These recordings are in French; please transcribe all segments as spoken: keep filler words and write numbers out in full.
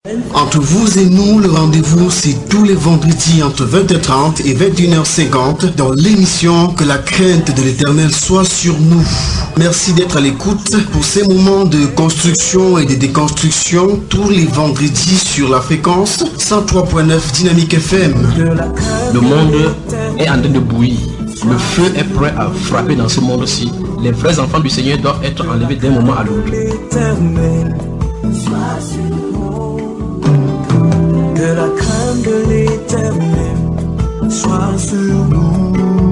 Entre vous et nous, le rendez-vous, c'est tous les vendredis entre vingt heures trente et vingt et une heures cinquante dans l'émission Que la crainte de l'Éternel soit sur nous. Merci d'être à l'écoute pour ces moments de construction et de déconstruction tous les vendredis sur la fréquence cent trois point neuf Dynamique F M. Le monde est en train de bouillir. Le feu est prêt à frapper dans ce monde-ci. Les vrais enfants du Seigneur doivent être enlevés d'un moment à l'autre. Que la crainte de l'Éternel soit sur nous.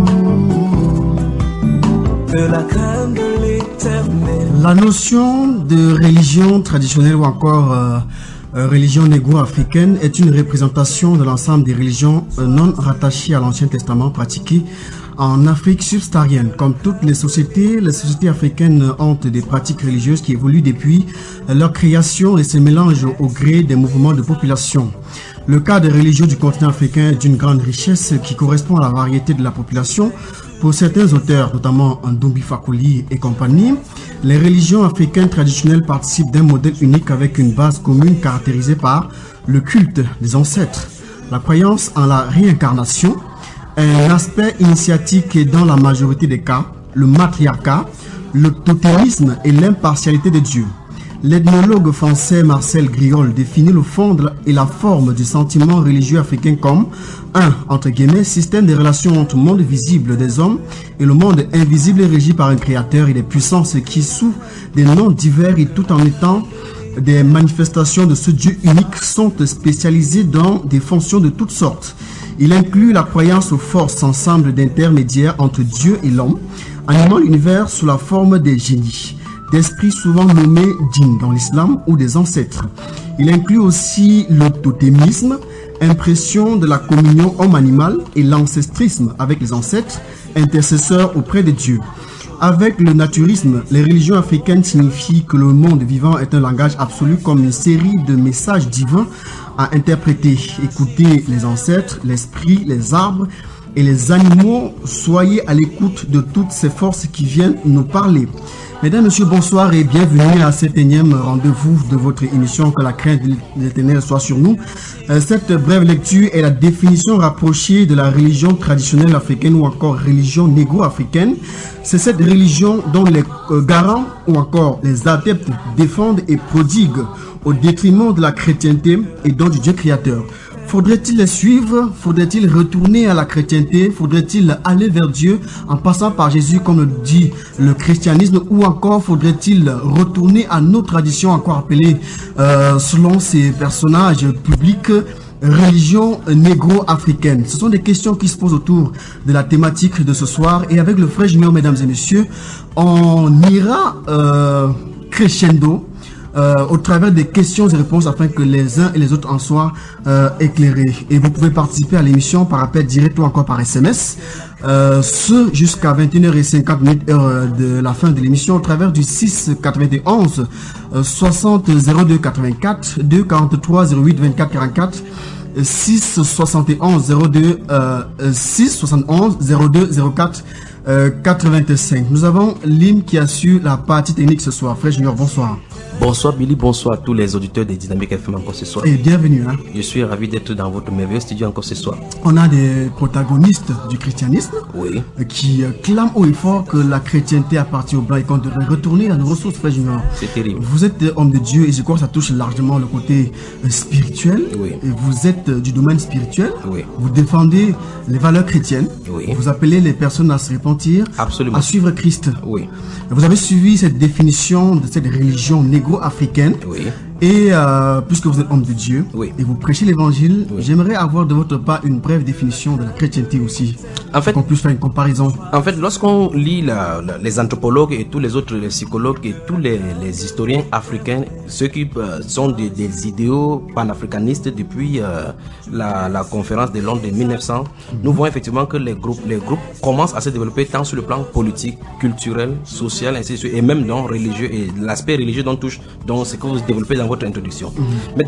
Que la crainte de l'Éternel. La notion de religion traditionnelle ou encore euh, euh, religion négro-africaine est une représentation de l'ensemble des religions euh, non rattachées à l'Ancien Testament pratiquées en Afrique subsaharienne. Comme toutes les sociétés, les sociétés africaines ont des pratiques religieuses qui évoluent depuis leur création et se mélangent au gré des mouvements de population. Le cadre religieux du continent africain est d'une grande richesse qui correspond à la variété de la population. Pour certains auteurs, notamment Ndombi Fakoli et compagnie, les religions africaines traditionnelles participent d'un modèle unique avec une base commune caractérisée par le culte des ancêtres, la croyance en la réincarnation, un aspect initiatique dans la majorité des cas, le matriarcat, le totémisme et l'impartialité de Dieu. L'ethnologue français Marcel Griol définit le fond et la forme du sentiment religieux africain comme un, entre guillemets, système de relations entre le monde visible des hommes et le monde invisible régi par un créateur et des puissances qui, sous des noms divers et tout en étant des manifestations de ce Dieu unique, sont spécialisées dans des fonctions de toutes sortes. Il inclut la croyance aux forces ensemble d'intermédiaires entre Dieu et l'homme, animant l'univers sous la forme des génies, d'esprits souvent nommés djinns dans l'islam ou des ancêtres. Il inclut aussi le totémisme, impression de la communion homme-animal, et l'ancestrisme avec les ancêtres, intercesseurs auprès de Dieu. Avec le naturisme, les religions africaines signifient que le monde vivant est un langage absolu comme une série de messages divins à interpréter. Écoutez les ancêtres, l'esprit, les arbres et les animaux. Soyez à l'écoute de toutes ces forces qui viennent nous parler. Mesdames, Messieurs, bonsoir et bienvenue à cet énième rendez-vous de votre émission Que la crainte de l'Éternel soit sur nous. Cette brève lecture est la définition rapprochée de la religion traditionnelle africaine ou encore religion négro-africaine. C'est cette religion dont les garants ou encore les adeptes défendent et prodiguent au détriment de la chrétienté et donc du Dieu créateur. Faudrait-il les suivre? Faudrait-il retourner à la chrétienté? Faudrait-il aller vers Dieu en passant par Jésus comme le dit le christianisme? Ou encore faudrait-il retourner à nos traditions encore appelées euh, selon ces personnages publics religion négro-africaine? Ce sont des questions qui se posent autour de la thématique de ce soir. Et avec le frère Junior, mesdames et messieurs, on ira euh, crescendo Euh, au travers des questions et réponses afin que les uns et les autres en soient euh, éclairés. Et vous pouvez participer à l'émission par appel direct ou encore par S M S, euh, ce jusqu'à vingt et une heures cinquante heure de la fin de l'émission au travers du six quatre-vingt-onze euh, soixante zéro deux quatre-vingt-quatre, deux quarante-trois zéro huit vingt-quatre quarante-quatre, six soixante et onze zéro deux euh, six soixante et onze zéro deux zéro quatre euh, quatre-vingt-cinq. Nous avons l'hymne qui assure la partie technique ce soir. Frère Junior, bonsoir. Bonsoir Billy, bonsoir à tous les auditeurs des Dynamiques F M encore ce soir. Et bienvenue. Hein. Je suis ravi d'être dans votre merveilleux studio encore ce soir. On a des protagonistes du christianisme oui. qui clament haut et fort que la chrétienté appartient aux blancs et qu'on devrait retourner à nos ressources, frère Junior. C'est terrible. Vous êtes homme de Dieu et je crois que ça touche largement le côté spirituel. Oui. Et vous êtes du domaine spirituel. Oui. Vous défendez les valeurs chrétiennes. Oui. Vous appelez les personnes à se repentir. Absolument. À suivre Christ. Oui. Vous avez suivi cette définition de cette religion négro-africaine. Oui. Et euh, puisque vous êtes homme de Dieu oui. et vous prêchez l'évangile, oui. j'aimerais avoir de votre part une brève définition de la chrétienté aussi. En fait, qu'on puisse faire une comparaison. En fait, lorsqu'on lit la, la, les anthropologues et tous les autres les psychologues et tous les, les historiens africains, ceux qui euh, sont des, des idéaux panafricanistes depuis euh, la, la conférence de Londres de mille neuf cents, mm-hmm. nous voyons effectivement que les groupes, les groupes commencent à se développer tant sur le plan politique, culturel, social, ainsi de suite, et même dans religieux et l'aspect religieux dont touche, donc c'est que vous développez dans votre introduction. Mmh. Maintenant,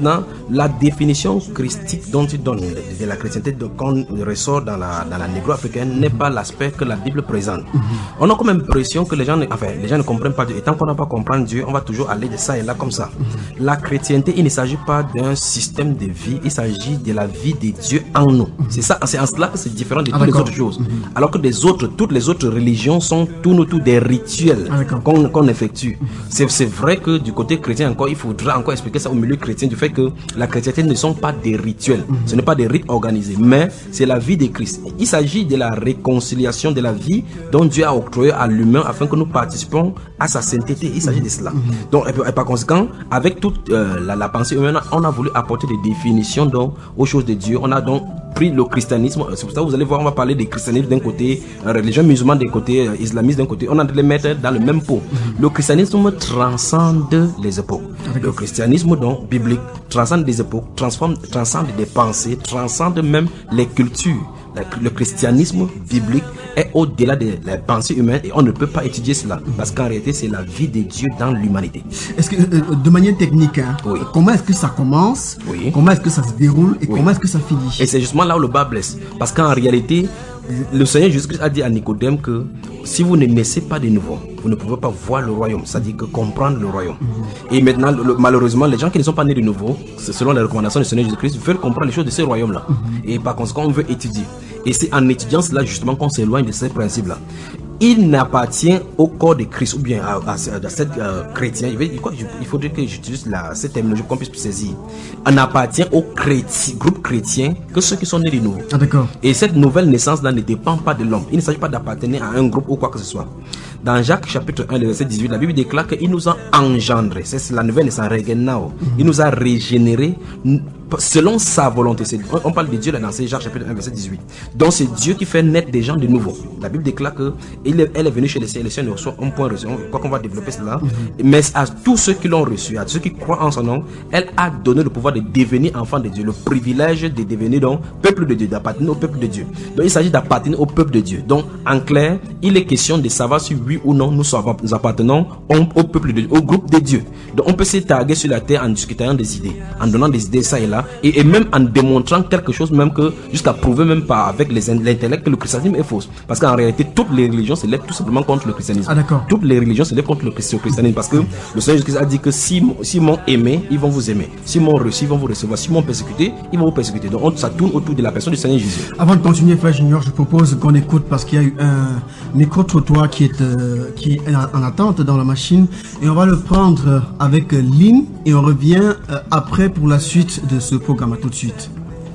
la définition christique dont tu donnes de la chrétienté qu'on ressort dans la, dans la négro-africaine n'est pas l'aspect que la Bible présente. Mm-hmm. On a comme impression que les gens, enfin, les gens ne comprennent pas Dieu. Et tant qu'on n'a pas compris Dieu, on va toujours aller de ça et là comme ça. Mm-hmm. La chrétienté, il ne s'agit pas d'un système de vie, il s'agit de la vie de Dieu en nous. Mm-hmm. C'est ça, c'est en cela que c'est différent de ah, toutes les autres choses. Mm-hmm. Alors que les autres, toutes les autres religions sont tout autour des rituels ah, qu'on, qu'on effectue. Mm-hmm. C'est, c'est vrai que du côté chrétien encore, il faudra encore expliquer ça au milieu chrétien du fait que la chrétienté ne sont pas des rituels, mm-hmm. ce n'est pas des rites organisés, mais c'est la vie de Christ. Il s'agit de la réconciliation de la vie dont Dieu a octroyé à l'humain afin que nous participons à sa sainteté. Il s'agit de cela. Mm-hmm. Donc, et, et par conséquent, avec toute euh, la, la pensée humaine, on a voulu apporter des définitions donc, aux choses de Dieu. On a donc pris le christianisme. C'est pour ça que vous allez voir, on va parler des christianismes d'un côté, euh, religion musulmane d'un côté, euh, islamisme d'un côté. On a de les mettre dans le même pot. Mm-hmm. Le christianisme transcende les époques. Mm-hmm. Le christianisme donc biblique transcende des époques, transforme, transcende des pensées, transcende même les cultures. Le christianisme biblique est au-delà des, des pensées humaines et on ne peut pas étudier cela parce qu'en réalité c'est la vie de Dieu dans l'humanité. Est-ce que euh, de manière technique, hein, oui. comment est-ce que ça commence, oui. comment est-ce que ça se déroule et oui. comment est-ce que ça finit? Et c'est justement là où le bas blesse parce qu'en réalité le Seigneur Jésus-Christ a dit à Nicodème que si vous ne naissez pas de nouveau, vous ne pouvez pas voir le royaume, c'est-à-dire que comprendre le royaume. Mm-hmm. Et maintenant, le, malheureusement, les gens qui ne sont pas nés de nouveau, selon les recommandations du Seigneur Jésus-Christ, veulent comprendre les choses de ce royaume-là. Mm-hmm. Et par conséquent, on veut étudier. Et c'est en étudiant cela justement qu'on s'éloigne de ces principes-là. Il n'appartient au corps de Christ ou bien à, à, à cette euh, chrétien. Il, il faudrait que j'utilise la, cette terminologie qu'on puisse saisir. On n'appartient au chréti, groupe chrétien que ceux qui sont nés de nouveau. Ah, d'accord. Et cette nouvelle naissance-là ne dépend pas de l'homme. Il ne s'agit pas d'appartenir à un groupe ou quoi que ce soit. Dans Jacques chapitre un, verset dix-huit, la Bible déclare qu'il nous a engendrés. C'est la nouvelle naissance. Mm-hmm. Il nous a régénérés selon sa volonté. On, on parle de Dieu là dans Jacques chapitre un, verset dix-huit. Donc c'est Dieu qui fait naître des gens de nouveau. La Bible déclare que il est, elle est venue chez les siens, les siens ne reçoivent un point reçu. Quoi qu'on va développer cela. Mm-hmm. Mais à tous ceux qui l'ont reçu, à ceux qui croient en son nom, elle a donné le pouvoir de devenir enfant de Dieu, le privilège de devenir donc peuple de Dieu, d'appartenir au peuple de Dieu. Donc il s'agit d'appartenir au peuple de Dieu. Donc en clair, il est question de savoir si oui ou non nous, savons, nous appartenons au, au peuple de Dieu, au groupe de Dieu. Donc on peut se targuer sur la terre en discutant des idées, en donnant des idées ça et là, et, et même en démontrant quelque chose, même que jusqu'à prouver même pas avec les, l'intellect que le christianisme est faux. Parce qu'en réalité, toutes les religions se lèvent tout simplement contre le christianisme. Ah, d'accord. Toutes les religions se lèvent contre le christianisme parce que le Seigneur Jésus a dit que si, si m'ont aimé, ils vont vous aimer. Si m'ont reçu, ils vont vous recevoir. Si m'ont persécuté, ils vont vous persécuter. Donc on, ça tourne autour de la personne du Seigneur Jésus. Avant de continuer, Frère Junior, je propose qu'on écoute parce qu'il y a eu un micro-trottoir qui est, euh, qui est en attente dans la machine et on va le prendre avec euh, Lynn et on revient euh, après pour la suite de ce programme. À tout de suite.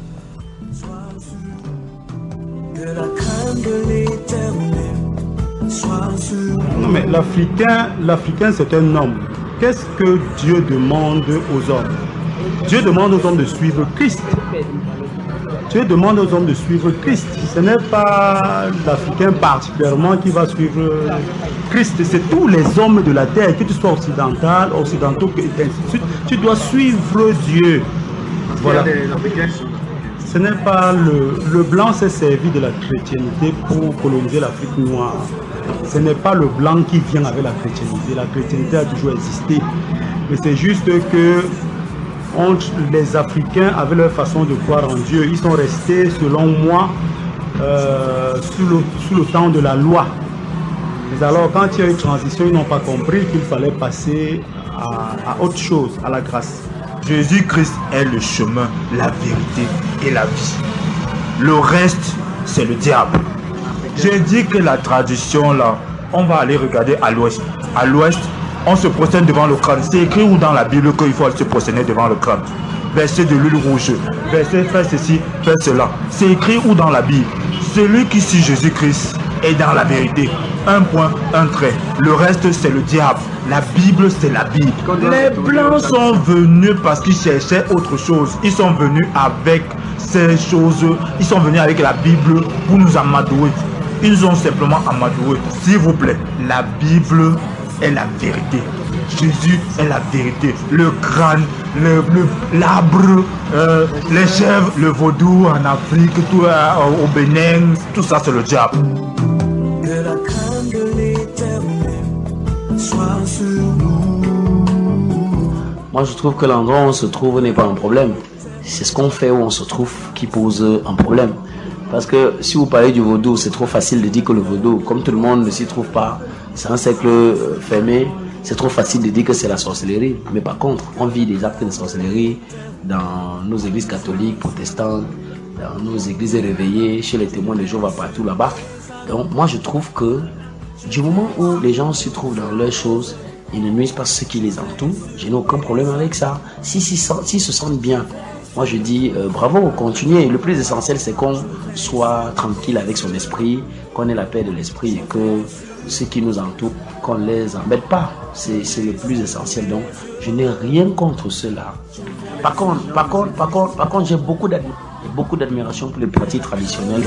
Non mais l'Africain, l'Africain c'est un homme. Qu'est-ce que Dieu demande aux hommes? Dieu demande aux hommes de suivre Christ. Dieu demande aux hommes de suivre Christ. Ce n'est pas l'Africain particulièrement qui va suivre Christ. C'est tous les hommes de la terre, que tu sois occidental, occidentaux, et ainsi de suite. Tu dois suivre Dieu. Voilà. Ce n'est pas le, le blanc s'est servi de la chrétienté pour coloniser l'Afrique noire. Ce n'est pas le blanc qui vient avec la chrétienté. La chrétienté a toujours existé. Mais c'est juste que entre les Africains avaient leur façon de croire en Dieu. Ils sont restés, selon moi, euh, sous, le, sous le temps de la loi. Mais alors, quand il y a eu une transition, ils n'ont pas compris qu'il fallait passer à, à autre chose, à la grâce. Jésus-Christ est le chemin, la vérité et la vie. Le reste, c'est le diable. J'ai dit que la tradition, là, on va aller regarder à l'ouest. À l'ouest, on se prosterne devant le crâne. C'est écrit où dans la Bible qu'il faut se prosterner devant le crâne? Verset de l'huile rouge. Verset fais ceci, fais cela. C'est écrit où dans la Bible? Celui qui suit Jésus-Christ est dans la vérité. Un point, un trait. Le reste, c'est le diable. La Bible, c'est la Bible. Les Blancs sont venus parce qu'ils cherchaient autre chose. Ils sont venus avec ces choses. Ils sont venus avec la Bible pour nous amadouer. Ils nous ont simplement amadoué. S'il vous plaît, la Bible est la vérité. Jésus est la vérité. Le crâne, le, le, l'arbre, euh, les chèvres, le vaudou en Afrique, tout euh, au Bénin, tout ça c'est le diable. Que la crainte de l'Éternel soit sur nous. Moi, je trouve que l'endroit où on se trouve n'est pas un problème. C'est ce qu'on fait où on se trouve qui pose un problème. Parce que si vous parlez du vaudou, c'est trop facile de dire que le vaudou, comme tout le monde ne s'y trouve pas, c'est un cercle fermé, c'est trop facile de dire que c'est la sorcellerie. Mais par contre, on vit des actes de sorcellerie dans nos églises catholiques, protestantes, dans nos églises réveillées, chez les témoins de Jéhovah, partout là-bas. Donc moi je trouve que du moment où les gens se trouvent dans leurs choses, ils ne nuisent pas ceux qui les entourent, je n'ai aucun problème avec ça. S'ils si, si, si se sentent bien, moi je dis euh, bravo, continuez. Le plus essentiel c'est qu'on soit tranquille avec son esprit, qu'on ait la paix de l'esprit et que ceux qui nous entourent, qu'on ne les embête pas. C'est le plus essentiel. Donc je n'ai rien contre cela. Par contre, par contre, par contre, par contre, j'ai beaucoup d'admiration. Beaucoup d'admiration pour les pratiques traditionnelles.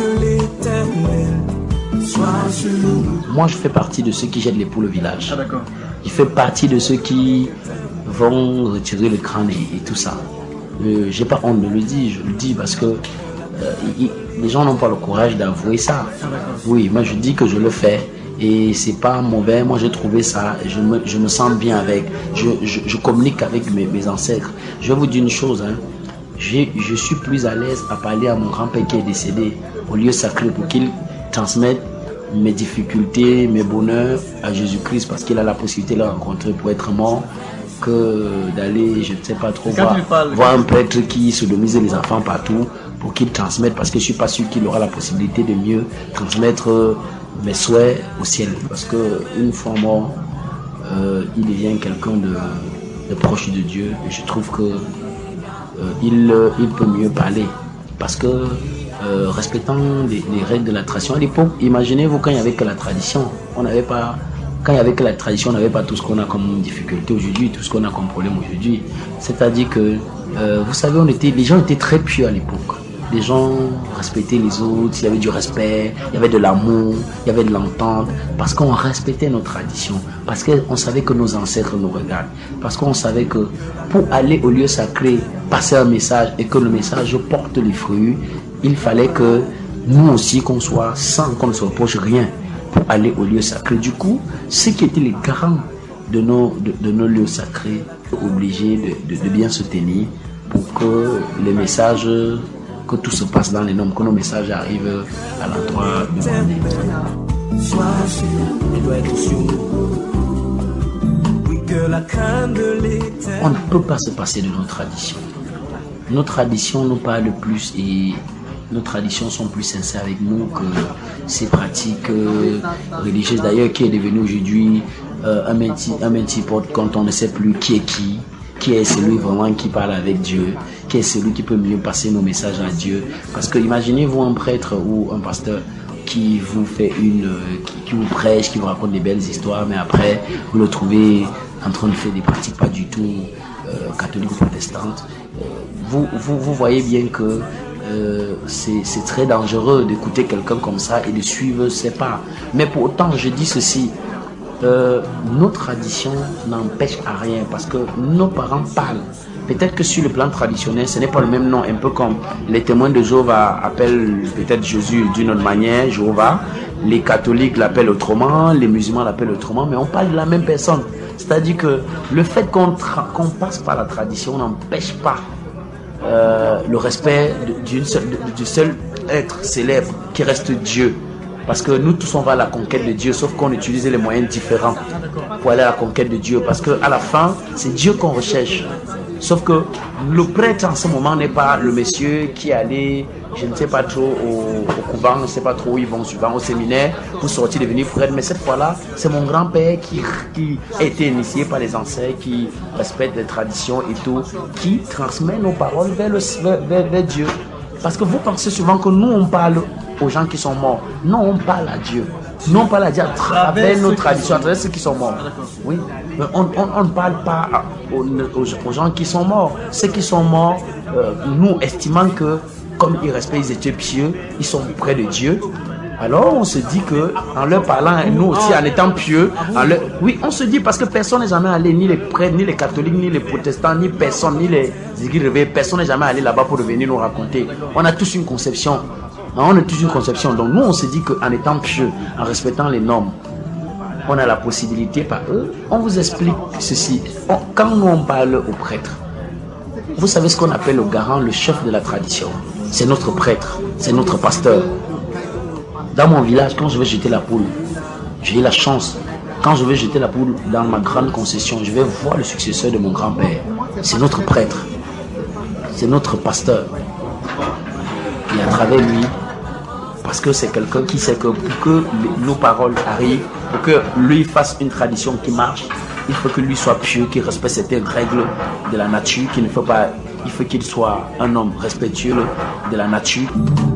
Moi, je fais partie de ceux qui jettent les poules au village. Ah, d'accord. Je fais partie de ceux qui vont retirer le crâne et, et tout ça. Euh, j'ai pas honte de le dire, je le dis parce que euh, y, les gens n'ont pas le courage d'avouer ça. Ah, oui, moi je dis que je le fais et c'est pas mauvais. Moi j'ai trouvé ça, je me, je me sens bien avec. Je, je, je communique avec mes, mes ancêtres. Je vais vous dire une chose, hein. Je, je suis plus à l'aise à parler à mon grand-père qui est décédé au lieu sacré pour qu'il transmette mes difficultés, mes bonheurs à Jésus-Christ parce qu'il a la possibilité de le rencontrer pour être mort que d'aller, je ne sais pas trop, voir, voir un prêtre qui sodomise les enfants partout pour qu'il transmette parce que je ne suis pas sûr qu'il aura la possibilité de mieux transmettre mes souhaits au ciel parce qu'une fois mort, euh, il devient quelqu'un de, de proche de Dieu et je trouve que Euh, il, euh, il peut mieux parler parce que euh, respectant les, les règles de la tradition à l'époque, imaginez-vous quand il n'y avait que la tradition, on n'avait pas, quand il n'y avait que la tradition, on n'avait pas tout ce qu'on a comme difficulté aujourd'hui, tout ce qu'on a comme problème aujourd'hui. C'est-à-dire que euh, vous savez, on était, les gens étaient très pieux à l'époque. Les gens respectaient les autres, il y avait du respect, il y avait de l'amour, il y avait de l'entente, parce qu'on respectait nos traditions, parce qu'on savait que nos ancêtres nous regardent, parce qu'on savait que pour aller au lieu sacré, passer un message et que le message porte les fruits, il fallait que nous aussi qu'on soit sans qu'on ne se reproche rien pour aller au lieu sacré. Du coup, ceux qui étaient les garants de nos, de, de nos lieux sacrés, obligés de, de, de bien se tenir pour que les messages, que tout se passe dans les normes, que nos messages arrivent à l'endroit demandé. On ne peut pas se passer de nos traditions. Nos traditions nous parlent plus et nos traditions sont plus sincères avec nous que ces pratiques euh, religieuses d'ailleurs qui est devenu aujourd'hui euh, un menti, un menti-porte quand on ne sait plus qui est qui. Qui est celui vraiment qui parle avec Dieu, qui est celui qui peut mieux passer nos messages à Dieu. Parce que imaginez-vous un prêtre ou un pasteur qui vous fait une, qui, qui vous prêche, qui vous raconte des belles histoires, mais après vous le trouvez en train de faire des pratiques pas du tout euh, catholiques ou protestantes. Euh, vous, vous, vous voyez bien que euh, c'est très dangereux d'écouter quelqu'un comme ça et de suivre ses pas. Mais pour autant, je dis ceci. Euh, nos traditions n'empêchent à rien parce que nos parents parlent. Peut-être que sur le plan traditionnel, ce n'est pas le même nom, un peu comme les témoins de Jéhovah appellent peut-être Jésus d'une autre manière, Jéhovah, les catholiques l'appellent autrement, les musulmans l'appellent autrement, mais on parle de la même personne. C'est-à-dire que le fait qu'on qu'on passe par la tradition n'empêche pas euh, le respect d'une seule, du seul être célèbre qui reste Dieu. Parce que nous tous on va à la conquête de Dieu, sauf qu'on utilise les moyens différents pour aller à la conquête de Dieu. Parce qu'à la fin, c'est Dieu qu'on recherche. Sauf que le prêtre en ce moment n'est pas le monsieur qui est allé, je ne sais pas trop, au, au couvent, je ne sais pas trop où ils vont souvent, au séminaire, pour sortir devenir prêtre. Mais cette fois-là, c'est mon grand-père qui, qui a été initié par les ancêtres, qui respecte les traditions et tout, qui transmet nos paroles vers, le, vers, vers Dieu. Parce que vous pensez souvent que nous on parle aux gens qui sont morts. Non, on parle à Dieu. Nous on parle à Dieu à travers nos traditions, à travers ceux qui sont morts. Oui, mais on, on, on ne parle pas à, aux, aux, aux gens qui sont morts. Ceux qui sont morts, euh, nous estimons que comme ils respectent, ils étaient pieux, ils sont près de Dieu. Alors on se dit que en leur parlant, nous aussi en étant pieux, en leur... oui, on se dit parce que personne n'est jamais allé, ni les prêtres, ni les catholiques, ni les protestants, ni personne, ni les églises réveillées, personne n'est jamais allé là-bas pour venir nous raconter. On a tous une conception, on a tous une conception. Donc nous on se dit qu'en étant pieux, en respectant les normes, on a la possibilité par eux. On vous explique ceci. On, quand nous on parle aux prêtres, vous savez ce qu'on appelle le garant, le chef de la tradition. C'est notre prêtre, c'est notre pasteur. Dans mon village, quand je vais jeter la poule, j'ai eu la chance. Quand je vais jeter la poule dans ma grande concession, je vais voir le successeur de mon grand-père. C'est notre prêtre, c'est notre pasteur. Et à travers lui, parce que c'est quelqu'un qui sait que pour que nos paroles arrivent, pour que lui fasse une tradition qui marche, il faut que lui soit pieux, qu'il respecte certaines règles de la nature, qu'il ne faut pas, il faut qu'il soit un homme respectueux de la nature.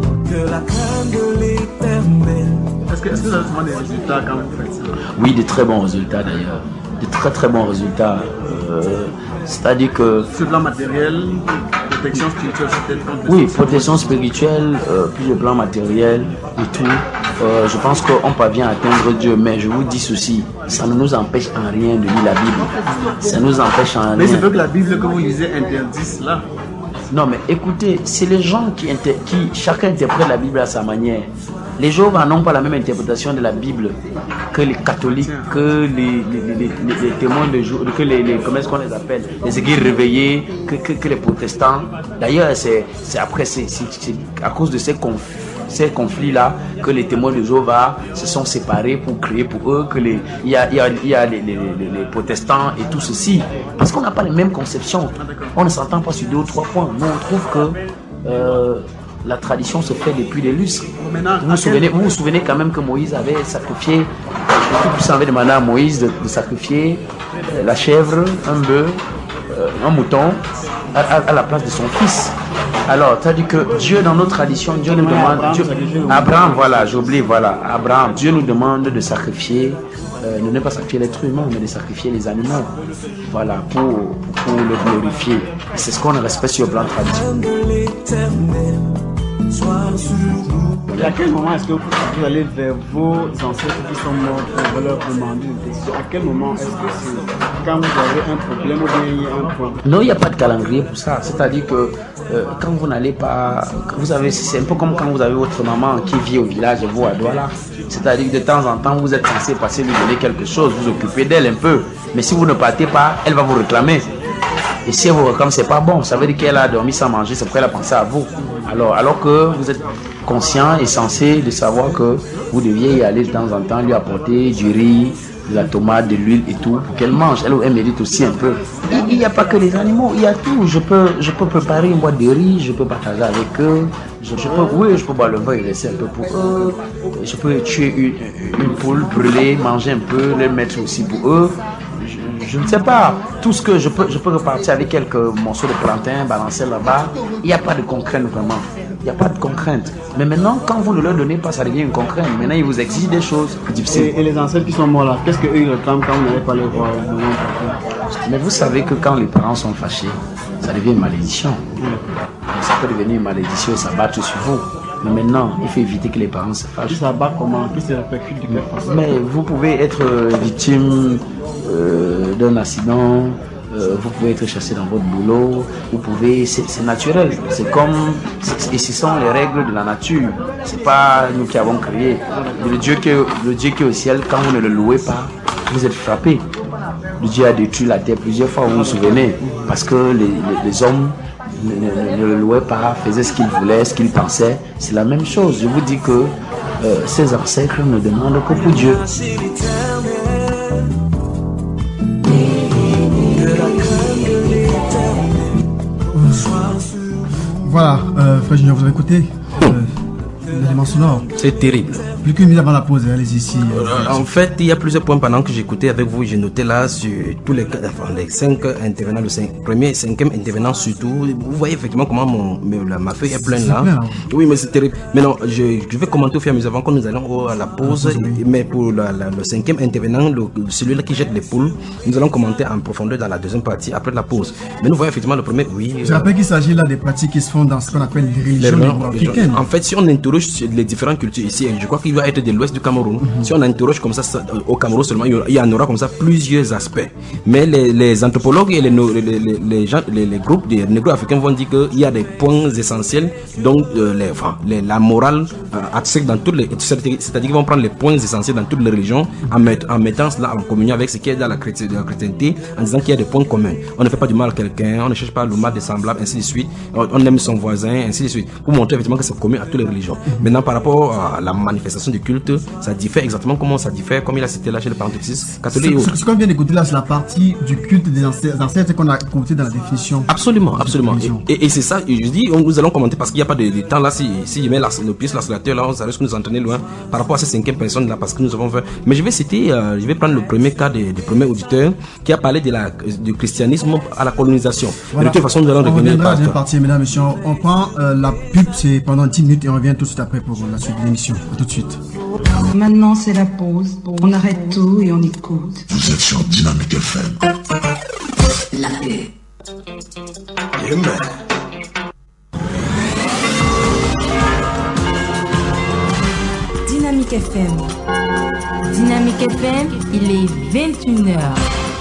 Est-ce que, est-ce que vous avez des résultats quand vous faites ça? Oui, de très bons résultats d'ailleurs. De très très bons résultats. Euh, C'est-à-dire que... Sur le plan matériel, protection spirituelle, peut-être contre... Oui, protection spirituelle, euh, puis le plan matériel et tout. Euh, je pense qu'on parvient à atteindre Dieu, mais je vous dis ceci, ça ne nous empêche en rien de lire la Bible. Ça nous empêche en rien. Mais c'est peu que la Bible que vous lisez interdit cela. Non, mais écoutez, c'est les gens qui, qui chacun interprète la Bible à sa manière. Les Jéhovah n'ont pas la même interprétation de la Bible que les catholiques, que les, les, les, les, les témoins de jour, que les, les comment est-ce qu'on les appelle, les églises réveillées, que, que, que les protestants. D'ailleurs, c'est après, c'est à cause de ces conflits. Ces conflits-là, que les témoins de Jéhovah se sont séparés pour créer pour eux, que les, il y a, il y a, il y a les, les, les, les protestants et tout ceci. Parce qu'on n'a pas les mêmes conceptions. On ne s'entend pas sur deux ou trois points. Nous, on trouve que euh, la tradition se fait depuis des lustres. Vous vous souvenez, vous vous souvenez quand même que Moïse avait sacrifié, tout puissant avait demandé à Moïse de, de sacrifier euh, la chèvre, un bœuf, euh, un mouton, à, à, à la place de son fils. Alors, tu as dit que Dieu, dans nos traditions, Dieu nous demande... Abraham, Dieu, Abraham, voilà, j'oublie, voilà, Abraham, Dieu nous demande de sacrifier, euh, de ne pas sacrifier l'être humain, mais de sacrifier les animaux, voilà, pour, pour le glorifier. C'est ce qu'on respecte sur le plan traditionnel. Et à quel moment est-ce que vous allez vers vos ancêtres qui sont morts pour leur demander une décision? À quel moment est-ce que c'est quand vous avez un problème ou bien il y a un point? Non, il n'y a pas de calendrier pour ça. C'est-à-dire que euh, quand vous n'allez pas... Vous avez, c'est un peu comme quand vous avez votre maman qui vit au village et vous à Douala. C'est-à-dire que de temps en temps, vous êtes censé passer lui donner quelque chose, vous occuper d'elle un peu. Mais si vous ne partez pas, elle va vous réclamer. Et si elle vous réclame, c'est pas bon. Ça veut dire qu'elle a dormi sans manger, c'est pourquoi elle a pensé à vous. Alors, alors que vous êtes conscient et censé de savoir que vous deviez y aller de temps en temps, lui apporter du riz, de la tomate, de l'huile et tout, pour qu'elle mange. Elle, elle mérite aussi un peu. Il n'y a pas que les animaux, il y a tout. Je peux, je peux préparer une boîte de riz, je peux partager avec eux. Je, je peux, oui, je peux boire le vin et laisser un peu pour eux. Je peux tuer une, une poule, brûler, manger un peu, les mettre aussi pour eux. Je, je ne sais pas. Tout ce que je peux, je peux repartir avec quelques morceaux de plantain, balancer là-bas. Il n'y a pas de contrainte vraiment. Il n'y a pas de contrainte. Mais maintenant, quand vous ne leur donnez pas, ça devient une contrainte. Maintenant, ils vous exigent des choses difficiles. Et, et les ancêtres qui sont morts là, qu'est-ce qu'eux ils réclament quand vous n'allez pas les voir? Mais vous savez que quand les parents sont fâchés, ça devient une malédiction. Ça peut devenir une malédiction et s'abattre sur vous. Mais maintenant, il faut éviter que les parents se fâchent. Ça bat comment? Qui se répercute de quelle façon? Mais vous pouvez être victime euh, d'un accident. Euh, vous pouvez être chassé dans votre boulot, vous pouvez, c'est naturel, c'est comme, et ce sont les règles de la nature, c'est pas nous qui avons créé. Le Dieu qui, le Dieu qui est au ciel, quand vous ne le louez pas, vous êtes frappé. Le Dieu a détruit la terre plusieurs fois, vous vous souvenez, parce que les, les, les hommes ne, ne, ne le louaient pas, faisaient ce qu'ils voulaient, ce qu'ils pensaient. C'est la même chose. Je vous dis que euh, ces ancêtres ne demandent que pour Dieu. Voilà, euh, frère Junior, vous avez écouté euh, l'élément sonore. C'est terrible. Plus qu'une minute avant la pause, allez ici. Euh, euh, en fait, il y a plusieurs points pendant que j'écoutais avec vous. J'ai noté là sur tous les, enfin, les cinq intervenants, le cinq, premier et cinquième intervenant surtout. Vous voyez effectivement comment mon, ma, ma feuille est pleine là. Plein, hein. Oui, mais c'est terrible. Mais non, je, je vais commenter au fur et à mesure avant que nous allons au, à la pause. Ah, oui. Mais pour la, la, le cinquième intervenant, le, celui-là qui jette les poules, nous allons commenter en profondeur dans la deuxième partie après la pause. Mais nous voyons effectivement le premier. Oui. Je euh, rappelle qu'il s'agit là des pratiques qui se font dans ce qu'on appelle les religions africaines. En fait, si on interroge les différentes cultures ici, je crois que qu'il va être de l'ouest du Cameroun. Mm-hmm. Si on interroge comme ça, ça au Cameroun seulement, il y en aura comme ça plusieurs aspects. Mais les, les anthropologues et les, les, les, les, gens, les, les groupes des négro-africains vont dire qu'il y a des points essentiels, donc euh, les, enfin, les, la morale euh, accepte dans toutes les, c'est-à-dire qu'ils vont prendre les points essentiels dans toutes les religions en, met, en mettant cela en communion avec ce qui est dans la, chréti, la chrétienté, en disant qu'il y a des points communs. On ne fait pas du mal à quelqu'un, on ne cherche pas le mal des semblables, ainsi de suite. On, on aime son voisin, ainsi de suite, pour montrer effectivement que c'est commun à toutes les religions. Maintenant, par rapport à la manifestation du culte, ça diffère exactement comment ça diffère, comme il a cité là chez les pentecôtistes catholiques. Ce, ce qu'on vient d'écouter là, c'est la partie du culte des ancêtres qu'on a écouté dans la définition. Absolument, absolument. Et, et, et c'est ça, je dis, on, nous allons commenter parce qu'il n'y a pas de, de temps là, si, si je mets la, le pièce, l'accélérateur là, ça risque de nous entraîner loin par rapport à ces cinquième personnes là, parce que nous avons fait. Mais je vais citer, euh, je vais prendre le premier cas du premier auditeur qui a parlé de la, du christianisme à la colonisation. Voilà. De toute façon, nous allons on revenir reviendra à la par partie, mesdames et messieurs. On prend euh, la pub, c'est pendant dix minutes et on revient tout de suite après pour la suite de l'émission. À tout de suite. Maintenant, c'est la pause. On arrête tout et on écoute. Vous êtes sur Dynamique F M. La paix. Yeah, man. Dynamique F M. Dynamique F M, il est vingt et une heures.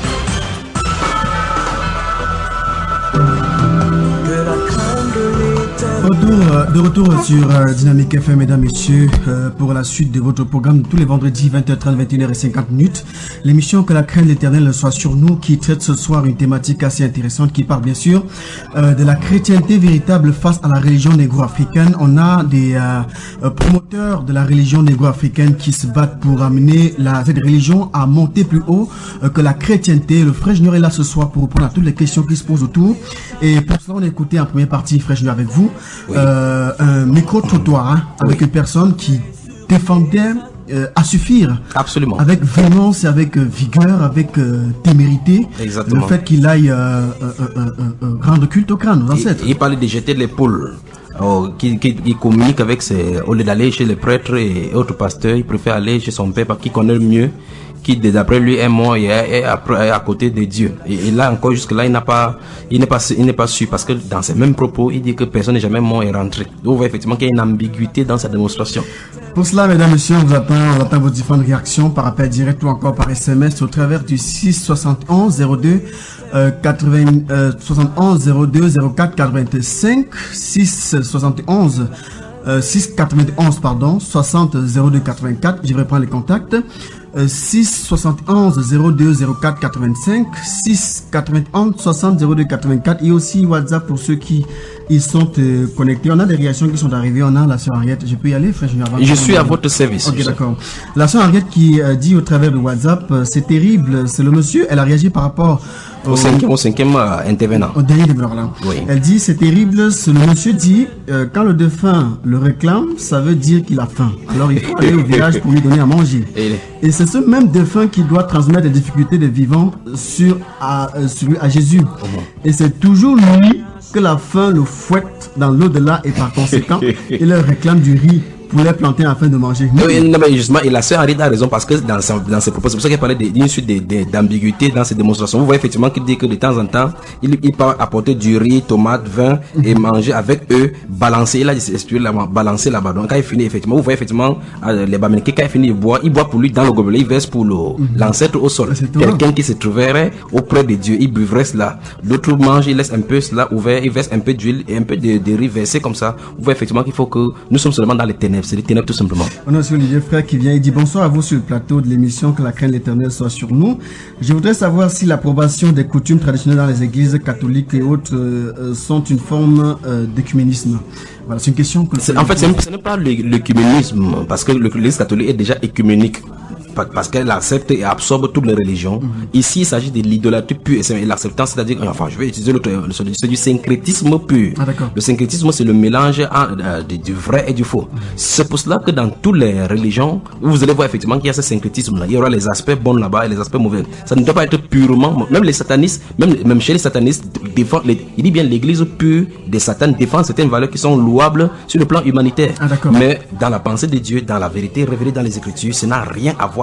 Retour, de retour sur euh, Dynamique F M, mesdames, messieurs, euh, pour la suite de votre programme tous les vendredis vingt heures trente, vingt et une heures cinquante minutes. L'émission Que la crainte de l'Éternel soit sur nous, qui traite ce soir une thématique assez intéressante qui parle bien sûr euh, de la chrétienté véritable face à la religion négro-africaine. On a des euh, euh, promoteurs de la religion négro-africaine qui se battent pour amener la, cette religion à monter plus haut euh, que la chrétienté. Le Frère Junior est là ce soir pour répondre à toutes les questions qui se posent autour. Et pour cela, on a écouté en première partie, Frère Junior, avec vous. Oui. Euh, un micro-trottoir hein, avec oui. une personne qui défendait euh, à suffire. Absolument. Avec véhémence, avec euh, vigueur, avec euh, témérité. Exactement. Le fait qu'il aille euh, euh, euh, euh, rendre culte au crâne, aux ancêtres. Il, il parlait de jeter l'épaule. Oh, qui, qui, qui communique avec ses, au lieu d'aller chez les prêtres et autres pasteurs, il préfère aller chez son père parce qu'il connaît le mieux, qui d'après lui est mort et est à, à côté de Dieu. Et, et là encore jusque là il n'a pas, il n'est pas, il n'est pas sûr parce que dans ses mêmes propos il dit que personne n'est jamais mort et rentré. Donc on voit effectivement qu'il y a une ambiguïté dans sa démonstration. Pour cela, mesdames et messieurs, on vous attend, on attend vos différentes réactions par appel direct ou encore par S M S au travers du six soixante et onze zéro deux euh, quatre-vingts euh, soixante et onze zéro deux zéro quatre quatre-vingt-cinq six soixante et onze euh, six quatre-vingt-onze pardon soixante zéro deux quatre-vingt-quatre. Je vais prendre les contacts. Euh, six soixante et onze zéro deux zéro quatre quatre-vingt-cinq six quatre-vingt-onze soixante zéro deux quatre-vingt-quatre et aussi WhatsApp pour ceux qui y sont euh, connectés. On a des réactions qui sont arrivées. On a la sœur Henriette. Je peux y aller, frère Junior? Je suis à votre service. Ok, d'accord. La sœur Henriette qui euh, dit au travers de WhatsApp, euh, c'est terrible. C'est le monsieur. Elle a réagi par rapport au, au cinquième, au cinquième euh, intervenant. Au dernier développeur là. Oui. Elle dit c'est terrible. C'est le monsieur dit euh, quand le défunt le réclame, ça veut dire qu'il a faim. Alors il faut aller au village pour lui donner à manger. Et, et c'est ce même défunt qui doit transmettre les difficultés des vivants sur à, euh, sur, à Jésus. Mm-hmm. Et c'est toujours lui que la faim le fouette dans l'au-delà et par conséquent, il leur réclame du riz pour les planter afin de manger. Oui, non, mais justement, et la sœur Henriette a raison parce que dans, sa, dans ses propos, c'est pour ça qu'elle parlait d'une suite d'ambiguïté dans ses démonstrations. Vous voyez effectivement qu'il dit que de temps en temps, il, il peut apporter du riz, tomates, vin et manger avec eux, balancer. Il a dit, là, balancer là-bas. Donc, quand il finit, effectivement, vous voyez effectivement, les Bamileke, quand il finit, il boit, il boit pour lui dans le gobelet, il verse pour l'ancêtre au sol. Quelqu'un qui se trouverait auprès de Dieu, il buvrait cela. D'autres mangent, il laisse un peu cela ouvert, il verse un peu d'huile et un peu de, de riz versé comme ça. Vous voyez effectivement qu'il faut que nous sommes seulement dans les ténèbres. C'est les ténèbres tout simplement. On a aussi Olivier Frère qui vient et dit bonsoir à vous sur le plateau de l'émission Que la crainte de l'Éternel soit sur nous. Je voudrais savoir si l'approbation des coutumes traditionnelles dans les églises catholiques et autres euh, sont une forme euh, d'écuménisme. Voilà, c'est une question que... En fait, ce n'est pas l'écuménisme parce que l'église catholique est déjà écuménique. Parce qu'elle accepte et absorbe toutes les religions. Mm-hmm. Ici, il s'agit de l'idolâtrie pure et l'acceptance, c'est-à-dire, enfin, je vais utiliser l'autre, c'est du syncrétisme pur. Ah, le syncrétisme, c'est le mélange en, euh, du, du vrai et du faux. Mm-hmm. C'est pour cela que dans toutes les religions, vous allez voir effectivement qu'il y a ce syncrétisme-là. Il y aura les aspects bons là-bas et les aspects mauvais. Ça ne doit pas être purement, même les satanistes, même, même chez les satanistes, défend, les, il dit bien l'église pure des satanes défend certaines valeurs qui sont louables sur le plan humanitaire. Ah, mais dans la pensée de Dieu, dans la vérité révélée dans les Écritures, ça n'a rien à voir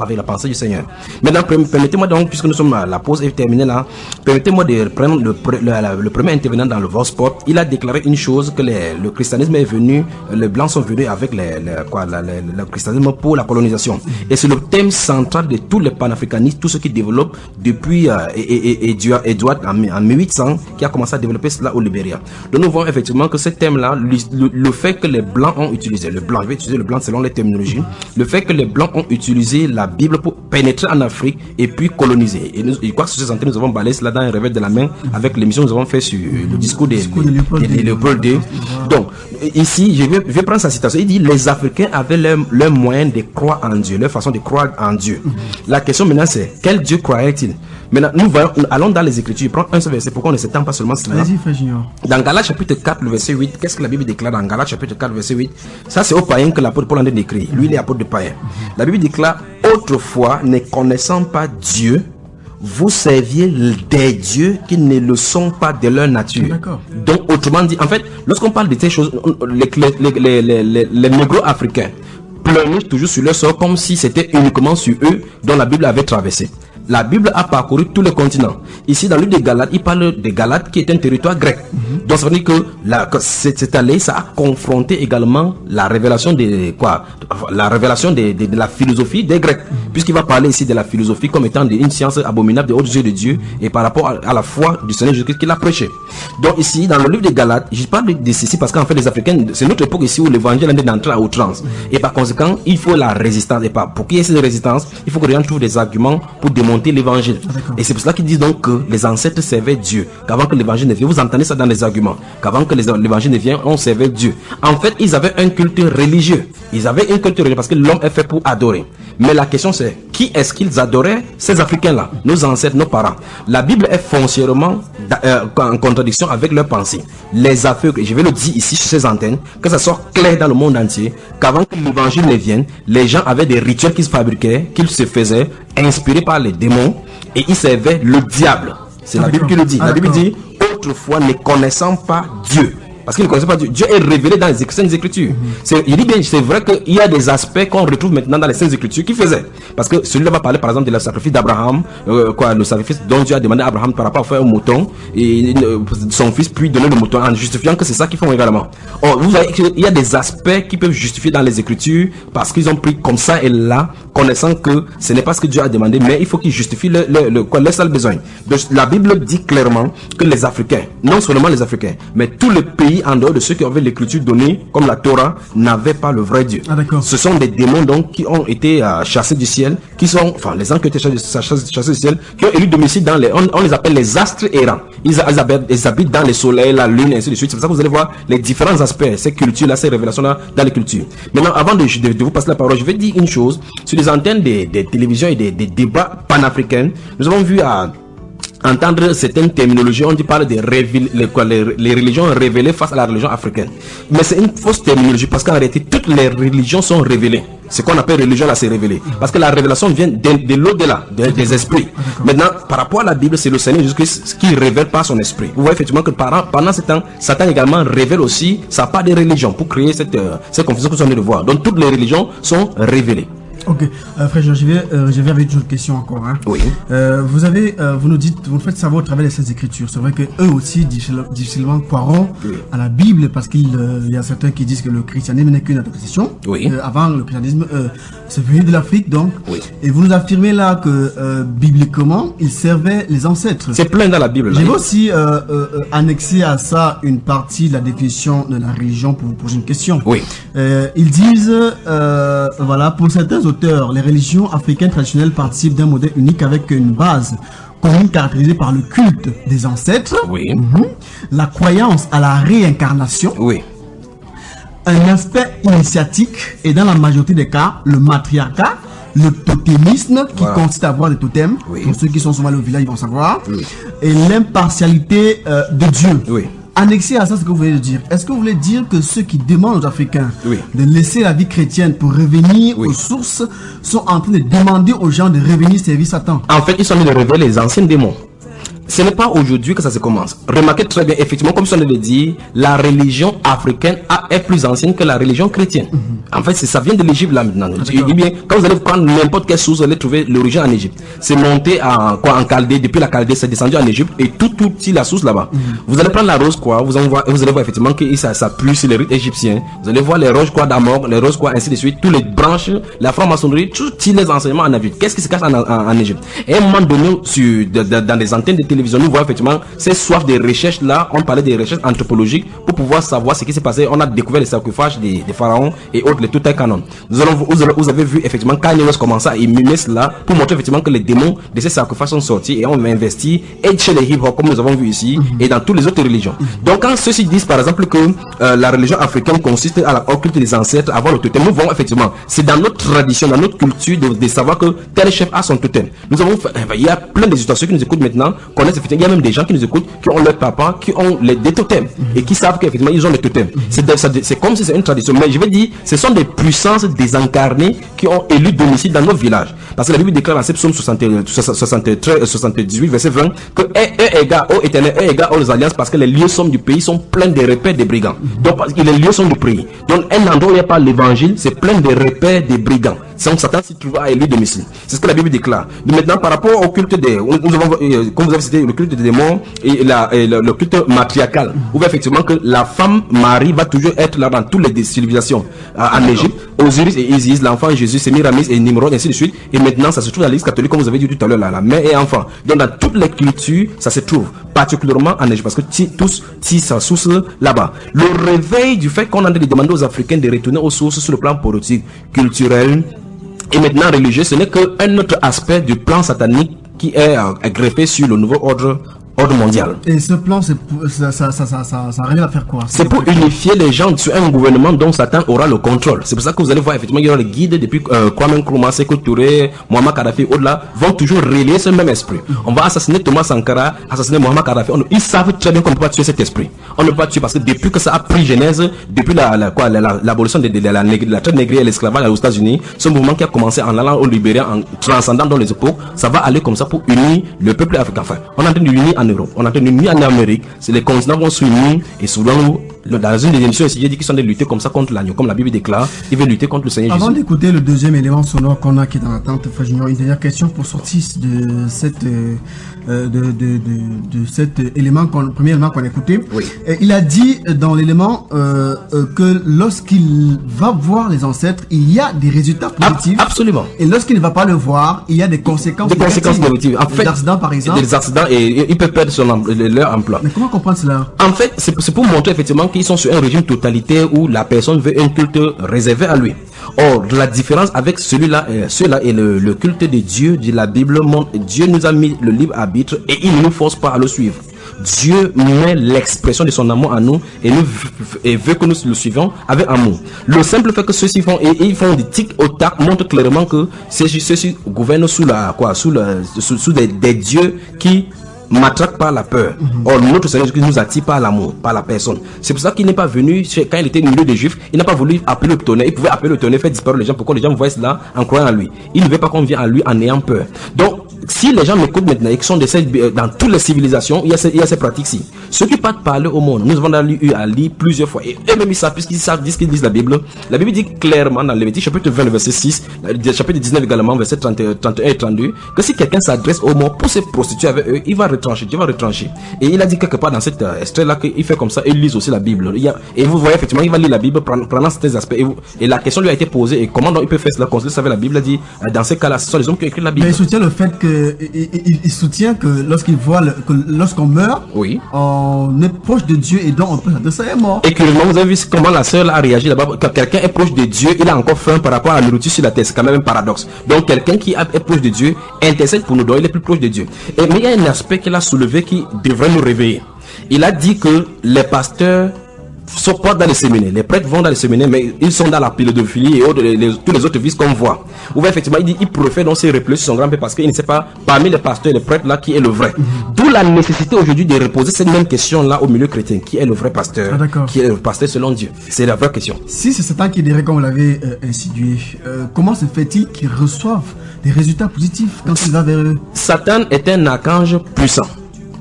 avec la pensée du Seigneur. Maintenant, permettez-moi donc, puisque nous sommes à la pause est terminée là, permettez-moi de prendre le, le, le premier intervenant dans le Vosport. Il a déclaré une chose, que les, le christianisme est venu, les blancs sont venus avec les, les, quoi, la, les, le christianisme pour la colonisation. Et c'est le thème central de tous les panafricanistes, tous ceux qui développent depuis euh, et, et, et, Edward en, en mille huit cents, qui a commencé à développer cela au Libéria. Donc nous voyons effectivement que ce thème-là, le, le, le fait que les blancs ont utilisé, le blanc, je vais utiliser le blanc selon les terminologies, le fait que les blancs ont utilisé la Bible pour pénétrer en Afrique et puis coloniser. Et nous, je crois que sur ce sentier, nous avons balayé cela dans un revers de la main avec l'émission que nous avons fait sur le discours de, de, de, de Léopold deux. Donc, ici, je vais, je vais prendre sa citation. Il dit, les Africains avaient leur, leur moyen de croire en Dieu, leur façon de croire en Dieu. La question maintenant, c'est, quel Dieu croyait-il? Maintenant, nous voyons, allons dans les Écritures, prends un seul verset, pourquoi on ne s'étend pas seulement cela. Allez-y, frère Junior. Dans Galates chapitre quatre, le verset huit, qu'est-ce que la Bible déclare dans Galates chapitre quatre, verset huit? Ça, c'est au païen que l'apôtre Paul en a décrit. Lui, il est apôtre de païen. La Bible déclare, autrefois, ne connaissant pas Dieu, vous serviez des dieux qui ne le sont pas de leur nature. Donc, autrement dit, en fait, lorsqu'on parle de ces choses, les, les, les, les, les, les négro-africains pleurent toujours sur leur sort comme si c'était uniquement sur eux dont la Bible avait traversé. La Bible a parcouru tous les continents. Ici, dans le livre des Galates, il parle des Galates qui est un territoire grec. Mm-hmm. Donc, ça veut dire que, la, que cette allée, ça a confronté également la révélation de quoi, la révélation de, de, de la philosophie des Grecs. Mm-hmm. Puisqu'il va parler ici de la philosophie comme étant une science abominable des hautes yeux de Dieu et par rapport à, à la foi du Seigneur Jésus-Christ qu'il a prêché. Donc, ici, dans le livre des Galates, je parle de ceci parce qu'en fait, les Africains, c'est notre époque ici où l'évangile est d'entrer à outrance. Mm-hmm. Et par conséquent, il faut la résistance. Et pas, pour qu'il y ait cette résistance, il faut que les gens trouvent des arguments pour démontrer l'évangile. Ah, et c'est pour cela qu'ils disent donc que les ancêtres servaient Dieu, qu'avant que l'évangile ne vienne, vous entendez ça dans les arguments, qu'avant que l'évangile ne vienne, on servait Dieu. En fait, ils avaient un culte religieux. Ils avaient une culte religieuse parce que l'homme est fait pour adorer. Mais la question c'est, qui est-ce qu'ils adoraient, ces Africains-là, nos ancêtres, nos parents? La Bible est foncièrement euh, en contradiction avec leurs pensées. Les aveugles, et je vais le dire ici sur ces antennes, que ça soit clair dans le monde entier, qu'avant que l'évangile ne vienne, les gens avaient des rituels qu'ils se fabriquaient, qu'ils se faisaient, inspirés par les démons, et ils servaient le diable. C'est ah, la Bible qui le dit. Ah, la Bible dit, autrefois ne connaissant pas Dieu. Parce qu'ils ne connaissaient pas Dieu. Dieu est révélé dans les Saintes Écritures. Mm-hmm. Il dit bien, c'est vrai qu'il y a des aspects qu'on retrouve maintenant dans les Saintes Écritures qui faisaient. Parce que celui-là va parler par exemple de la sacrifice d'Abraham, euh, quoi, le sacrifice dont Dieu a demandé à Abraham par rapport à faire un mouton, et euh, son fils puis donner le mouton en justifiant que c'est ça qu'ils font également. Or, vous voyez qu'il y a des aspects qui peuvent justifier dans les Écritures parce qu'ils ont pris comme ça et là, connaissant que ce n'est pas ce que Dieu a demandé, mais il faut qu'ils justifient le, le, le, quoi, leur seul besoin. Donc, la Bible dit clairement que les Africains, non seulement les Africains, mais tout le pays en dehors de ceux qui avaient l'écriture donnée, comme la Torah, n'avaient pas le vrai Dieu. Ah, ce sont des démons donc qui ont été euh, chassés du ciel, qui sont, enfin les anges qui ont été chassés, chassés du ciel, qui ont élu domicile dans les, on, on les appelle les astres errants. Ils, ils, habitent, ils habitent dans les soleils, la lune, et ainsi de suite. C'est pour ça que vous allez voir les différents aspects, ces cultures-là, ces révélations-là dans les cultures. Maintenant, avant de, de, de vous passer la parole, je vais dire une chose. Sur les antennes des, des télévisions et des, des débats panafricains, nous avons vu à entendre certaines terminologies, on dit parle des révél, les, quoi, les, les religions révélées face à la religion africaine. Mais c'est une fausse terminologie parce qu'en réalité, toutes les religions sont révélées. Ce qu'on appelle religion là, c'est révélé. Parce que la révélation vient de, de l'au-delà, de, des esprits. Maintenant, par rapport à la Bible, c'est le Seigneur Jésus-Christ qui révèle par son esprit. Vous voyez effectivement que pendant, pendant ce temps, Satan également révèle aussi sa part des religions pour créer cette, euh, cette confusion que nous sommes de voir. Donc toutes les religions sont révélées. Ok, euh, frère Jean, je vais, euh, je vais avec une autre question encore. Hein. Oui. Euh, vous avez, euh, vous nous dites, vous nous faites savoir au travers de ces écritures. C'est vrai que eux aussi difficilement croiront oui. à la Bible parce qu'il euh, y a certains qui disent que le christianisme n'est qu'une adaptation. Oui. Euh, avant le christianisme, euh, c'est venu de l'Afrique, donc. Oui. Et vous nous affirmez là que euh, bibliquement, ils servaient les ancêtres. C'est plein dans la Bible. J'ai aussi euh, euh, annexé à ça une partie de la définition de la religion pour vous poser une question. Oui. Euh, ils disent, euh, voilà, pour certains auteurs, les religions africaines traditionnelles participent d'un modèle unique avec une base commune caractérisée par le culte des ancêtres, oui. mm-hmm, la croyance à la réincarnation, oui. un aspect initiatique et dans la majorité des cas, le matriarcat, le totémisme qui voilà. consiste à avoir des totems, oui. pour ceux qui sont souvent au village ils vont savoir, oui. et l'impartialité euh, de Dieu. Oui. Annexé à ça, ce que vous voulez dire, est-ce que vous voulez dire que ceux qui demandent aux Africains oui. de laisser la vie chrétienne pour revenir oui. aux sources sont en train de demander aux gens de revenir servir Satan? En fait, ils sont en train de révéler les anciens démons. ce n'est pas aujourd'hui que ça se commence. Remarquez très bien, effectivement, comme on le dit, la religion africaine a, est plus ancienne que la religion chrétienne. Mm-hmm. En fait, ça vient de l'Égypte là maintenant. Et bien, quand vous allez prendre n'importe quelle source, vous allez trouver l'origine en Égypte. C'est monté en, quoi, en Chaldée, depuis la Chaldée, c'est descendu en Égypte et tout, tout, tout la source là-bas. Mm-hmm. Vous allez prendre la rose, quoi, vous, en voit, vous allez voir effectivement que ça, ça pue sur les rites égyptiens. Vous allez voir les roches, quoi, d'Amor, les roses, quoi, ainsi de suite, tous les branches, la franc-maçonnerie, tous les enseignements en Égypte. Qu'est-ce qui se cache en, en, en Égypte? Et à un moment donné, sur, de, de, dans les antennes de télévision, nous voyons effectivement ces soifs de recherche là, on parlait des recherches anthropologiques pour pouvoir savoir ce qui s'est passé. On a découvert les sarcophages des, des pharaons et autres, les Toutankhamon. Nous allons, vous, vous avez vu effectivement Kanye West commencer à émuler cela pour montrer effectivement que les démons de ces sarcophages sont sortis et on va investir et chez les hip-hop comme nous avons vu ici mm-hmm. et dans toutes les autres religions. Donc quand ceux-ci disent par exemple que euh, la religion africaine consiste à la occulte des ancêtres avant le totem, nous voyons effectivement, c'est dans notre tradition, dans notre culture de, de savoir que tel chef a son totem. Nous avons fait, il y a plein d'histoires, ceux qui nous écoutent maintenant connaissent effectivement, il y a même des gens qui nous écoutent qui ont leur papa, qui ont les, des totems mm-hmm. et qui savent qu'effectivement ils ont les totems. Mm-hmm. C'est comme si c'est une tradition, mais je vais dire, ce sont des puissances désincarnées qui ont élu domicile dans nos villages. Parce que la Bible déclare dans ce psaume soixante-treize, soixante-dix-huit, verset vingt, que est égal au éternel, est égal aux alliances, parce que les lieux sombres du pays sont pleins de repères des brigands. Donc, parce que les lieux sombres du pays. Donc, un endroit où il n'y a pas l'évangile, c'est plein de repères des brigands. Donc, Satan s'y trouve à élu domicile. C'est ce que la Bible déclare. Donc, maintenant, par rapport au culte des, nous avons, euh, comme vous avez cité, le culte des démons et, la, et le, le culte matriarcal, où effectivement que la femme Marie va toujours être là dans toutes les civilisations. Euh, en Égypte, Osiris et Isis, l'enfant Jésus, Sémiramis et Nimrod, ainsi de suite. Et maintenant, ça se trouve dans l'église catholique, comme vous avez dit tout à l'heure, là, la mère et enfant. Donc, dans toutes les cultures, ça se trouve, particulièrement en Égypte, parce que tous tissent sa source là-bas. Le réveil du fait qu'on a demandé aux Africains de retourner aux sources sur le plan politique, culturel et maintenant religieux, ce n'est qu'un autre aspect du plan satanique qui est euh, greffé sur le nouveau ordre ordre mondial. Et ce plan, c'est ça, ça, ça, ça, ça, ça arrive à faire quoi? C'est pour unifier les gens sur un gouvernement dont Satan aura le contrôle. C'est pour ça que vous allez voir effectivement il y aura les guides depuis euh, Kwame Nkrumah, Sékou Touré, Muammar Kadhafi, au-delà, vont toujours relayer ce même esprit. On va assassiner Thomas Sankara, assassiner Muammar Kadhafi. On, ils savent très bien qu'on ne peut pas tuer cet esprit. On ne peut pas tuer parce que depuis que ça a pris genèse, depuis la, la quoi, l'abolition la, la, de, de, de, la, de la traite négrière et l'esclavage aux États-Unis, ce mouvement qui a commencé en allant au Libéria, en transcendant dans les époques, ça va aller comme ça pour unir le peuple africain. Enfin, on est en train d'unir en Europe, on est en train d'unir en Amérique, c'est les continents vont s'unir et souvent dans une des émissions ici, j'ai dit qu'ils sont de lutter comme ça contre l'agneau, comme la Bible déclare, ils veulent lutter contre le Seigneur Jésus. Avant d'écouter le deuxième élément sonore qu'on a qui est dans l'attente, Frère Junior, une dernière question pour sortir de cette euh, de, de, de, de cet élément qu'on, le premier élément qu'on a écouté. Oui. Et il a dit dans l'élément euh, euh, que lorsqu'il va voir les ancêtres, il y a des résultats positifs. Absolument. Et lorsqu'il ne va pas le voir, il y a des conséquences des négatives. conséquences négatives. En fait, des accidents par exemple. Des accidents et, et ils peuvent perdre son, leur emploi. Mais comment comprendre cela? En fait, c'est pour montrer effectivement qu'ils sont sur un régime totalitaire où la personne veut un culte réservé à lui. Or, la différence avec celui-là, euh, celui-là est le, le culte de Dieu, de la Bible. Dieu nous a mis le libre arbitre et il ne nous force pas à le suivre. Dieu met l'expression de son amour à nous et, nous, et veut que nous le suivions avec amour. Le simple fait que ceux-ci font et, et ils font des tics au tac montre clairement que ceux-ci, ceux-ci gouvernent sous la quoi, sous, le, sous, sous des, des dieux qui matraque par la peur. Mm-hmm. Or, notre Seigneur Jésus nous attire par l'amour, par la personne. C'est pour ça qu'il n'est pas venu, quand il était au milieu des Juifs, il n'a pas voulu appeler le tonnerre. Il pouvait appeler le tonnerre, faire disparaître les gens pour que les gens voient cela en croyant en lui. Il ne veut pas qu'on vienne à lui en ayant peur. Donc, si les gens m'écoutent maintenant et qui sont de dans toutes les civilisations, il y a ces, il y a ces pratiques-ci. Ceux qui partent parler au monde, nous avons eu à lire plusieurs fois. Et eux-mêmes, ils savent, puisqu'ils savent, disent qu'ils disent la Bible. La Bible dit clairement dans Lévitique, chapitre vingt, verset six, chapitre dix-neuf également, verset trente, trente et un et trente-deux, que si quelqu'un s'adresse au monde pour se prostituer avec eux, il va retrancher, Dieu va retrancher. Et il a dit quelque part dans cet euh, extrait-là qu'il fait comme ça, il lit aussi la Bible. Il y a, et vous voyez effectivement, il va lire la Bible prenant, prenant certains aspects. Et, vous, et la question lui a été posée, et comment donc il peut faire cela? Quand il savait la Bible, il a dit, euh, dans ces cas-là, ce sont les hommes qui ont écrit la Bible. Mais il soutient le fait que, il, il, il soutient que lorsqu'il voit, le, que lorsqu'on meurt, oui, on est proche de Dieu et donc on peut s'adresser à mort. Et curieusement, vous avez vu comment la sœur a réagi là-bas. Quand quelqu'un est proche de Dieu, il a encore faim par rapport à la nourriture sur la terre. C'est quand même un paradoxe. Donc, quelqu'un qui est proche de Dieu intercède pour nous, donc il est plus proche de Dieu. Et, mais il y a un aspect qu'il a soulevé qui devrait nous réveiller. Il a dit que les pasteurs sont pas dans les séminaires. Les prêtres vont dans les séminaires, mais ils sont dans la pédophilie et autres, les, les, tous les autres vices qu'on voit. Ou bien, effectivement, il dit, il préfère donc se replier sur son grand-père parce qu'il ne sait pas, parmi les pasteurs et les prêtres là, qui est le vrai. Mm-hmm. D'où la nécessité aujourd'hui de reposer cette même question là au milieu chrétien. Qui est le vrai pasteur? Ah, qui est le pasteur selon Dieu? C'est la vraie question. Si c'est Satan qui dirait, comme vous l'avez euh, insinué, euh, comment se fait-il qu'ils reçoivent des résultats positifs quand il va vers eux? Satan est un archange puissant.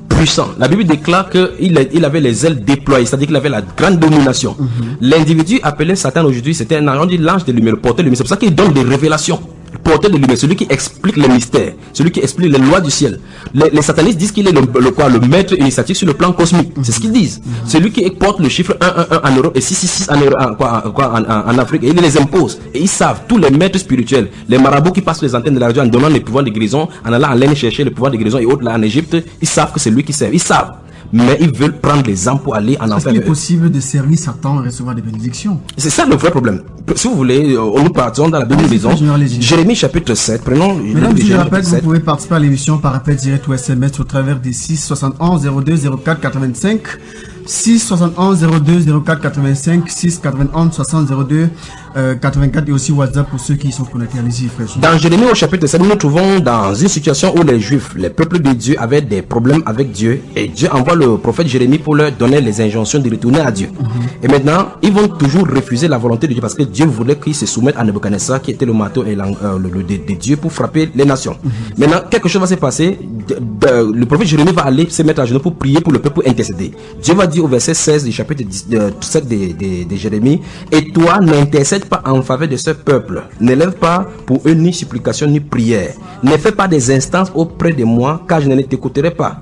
puissant. La Bible déclare qu'il il avait les ailes déployées, c'est-à-dire qu'il avait la grande domination. Mm-hmm. L'individu appelé Satan aujourd'hui, c'était un ange, l'ange de lumière, le porteur de lumière. C'est pour ça qu'il donne des révélations. Le porteur de lumière, celui qui explique les mystères, celui qui explique les lois du ciel. Les, les satanistes disent qu'il est le, le, quoi, le maître initiatique sur le plan cosmique. Mm-hmm. C'est ce qu'ils disent. Mm-hmm. Celui qui porte le chiffre un un un en Europe et six six six en, en, quoi, quoi, en, en, en Afrique. Et il les impose. Et ils savent, tous les maîtres spirituels, les marabouts qui passent les antennes de la radio en donnant les pouvoirs de guérison, en allant en l'air chercher les pouvoirs de guérison et autres là en Égypte, ils savent que c'est lui qui sert. Ils savent. Mais ils veulent prendre les âmes pour aller en enfer. Est-ce qu'il est possible de servir Satan et recevoir des bénédictions? C'est ça le vrai problème. Si vous voulez, nous partons dans la Bible maison. Jérémie chapitre sept. Prenons. Mesdames, je rappelle que vous pouvez participer à l'émission par appel direct ou S M S au travers des six soixante et onze zéro deux zéro quatre quatre-vingt-cinq. six soixante et onze zéro deux zéro quatre quatre-vingt-cinq, six quatre-vingt-onze soixante zéro deux quatre-vingt-quatre et aussi WhatsApp pour ceux qui sont connectés. Allez-y, frère. Dans Jérémie au chapitre sept, nous nous trouvons dans une situation où les Juifs, les peuples de Dieu avaient des problèmes avec Dieu et Dieu envoie le prophète Jérémie pour leur donner les injonctions de retourner à Dieu. Mm-hmm. Et maintenant, ils vont toujours refuser la volonté de Dieu parce que Dieu voulait qu'ils se soumettent à Nebuchadnezzar qui était le marteau et euh, le, le de, de Dieu pour frapper les nations. Mm-hmm. Maintenant, quelque chose va se passer. De, de, le prophète Jérémie va aller se mettre à genoux pour prier pour le peuple, pour intercéder. Dieu va dire au verset seize du chapitre sept de, de, de Jérémie: et toi, n'intercède pas en faveur de ce peuple, n'élève pas pour eux ni supplication ni prière, ne fais pas des instances auprès de moi, car je ne t'écouterai pas.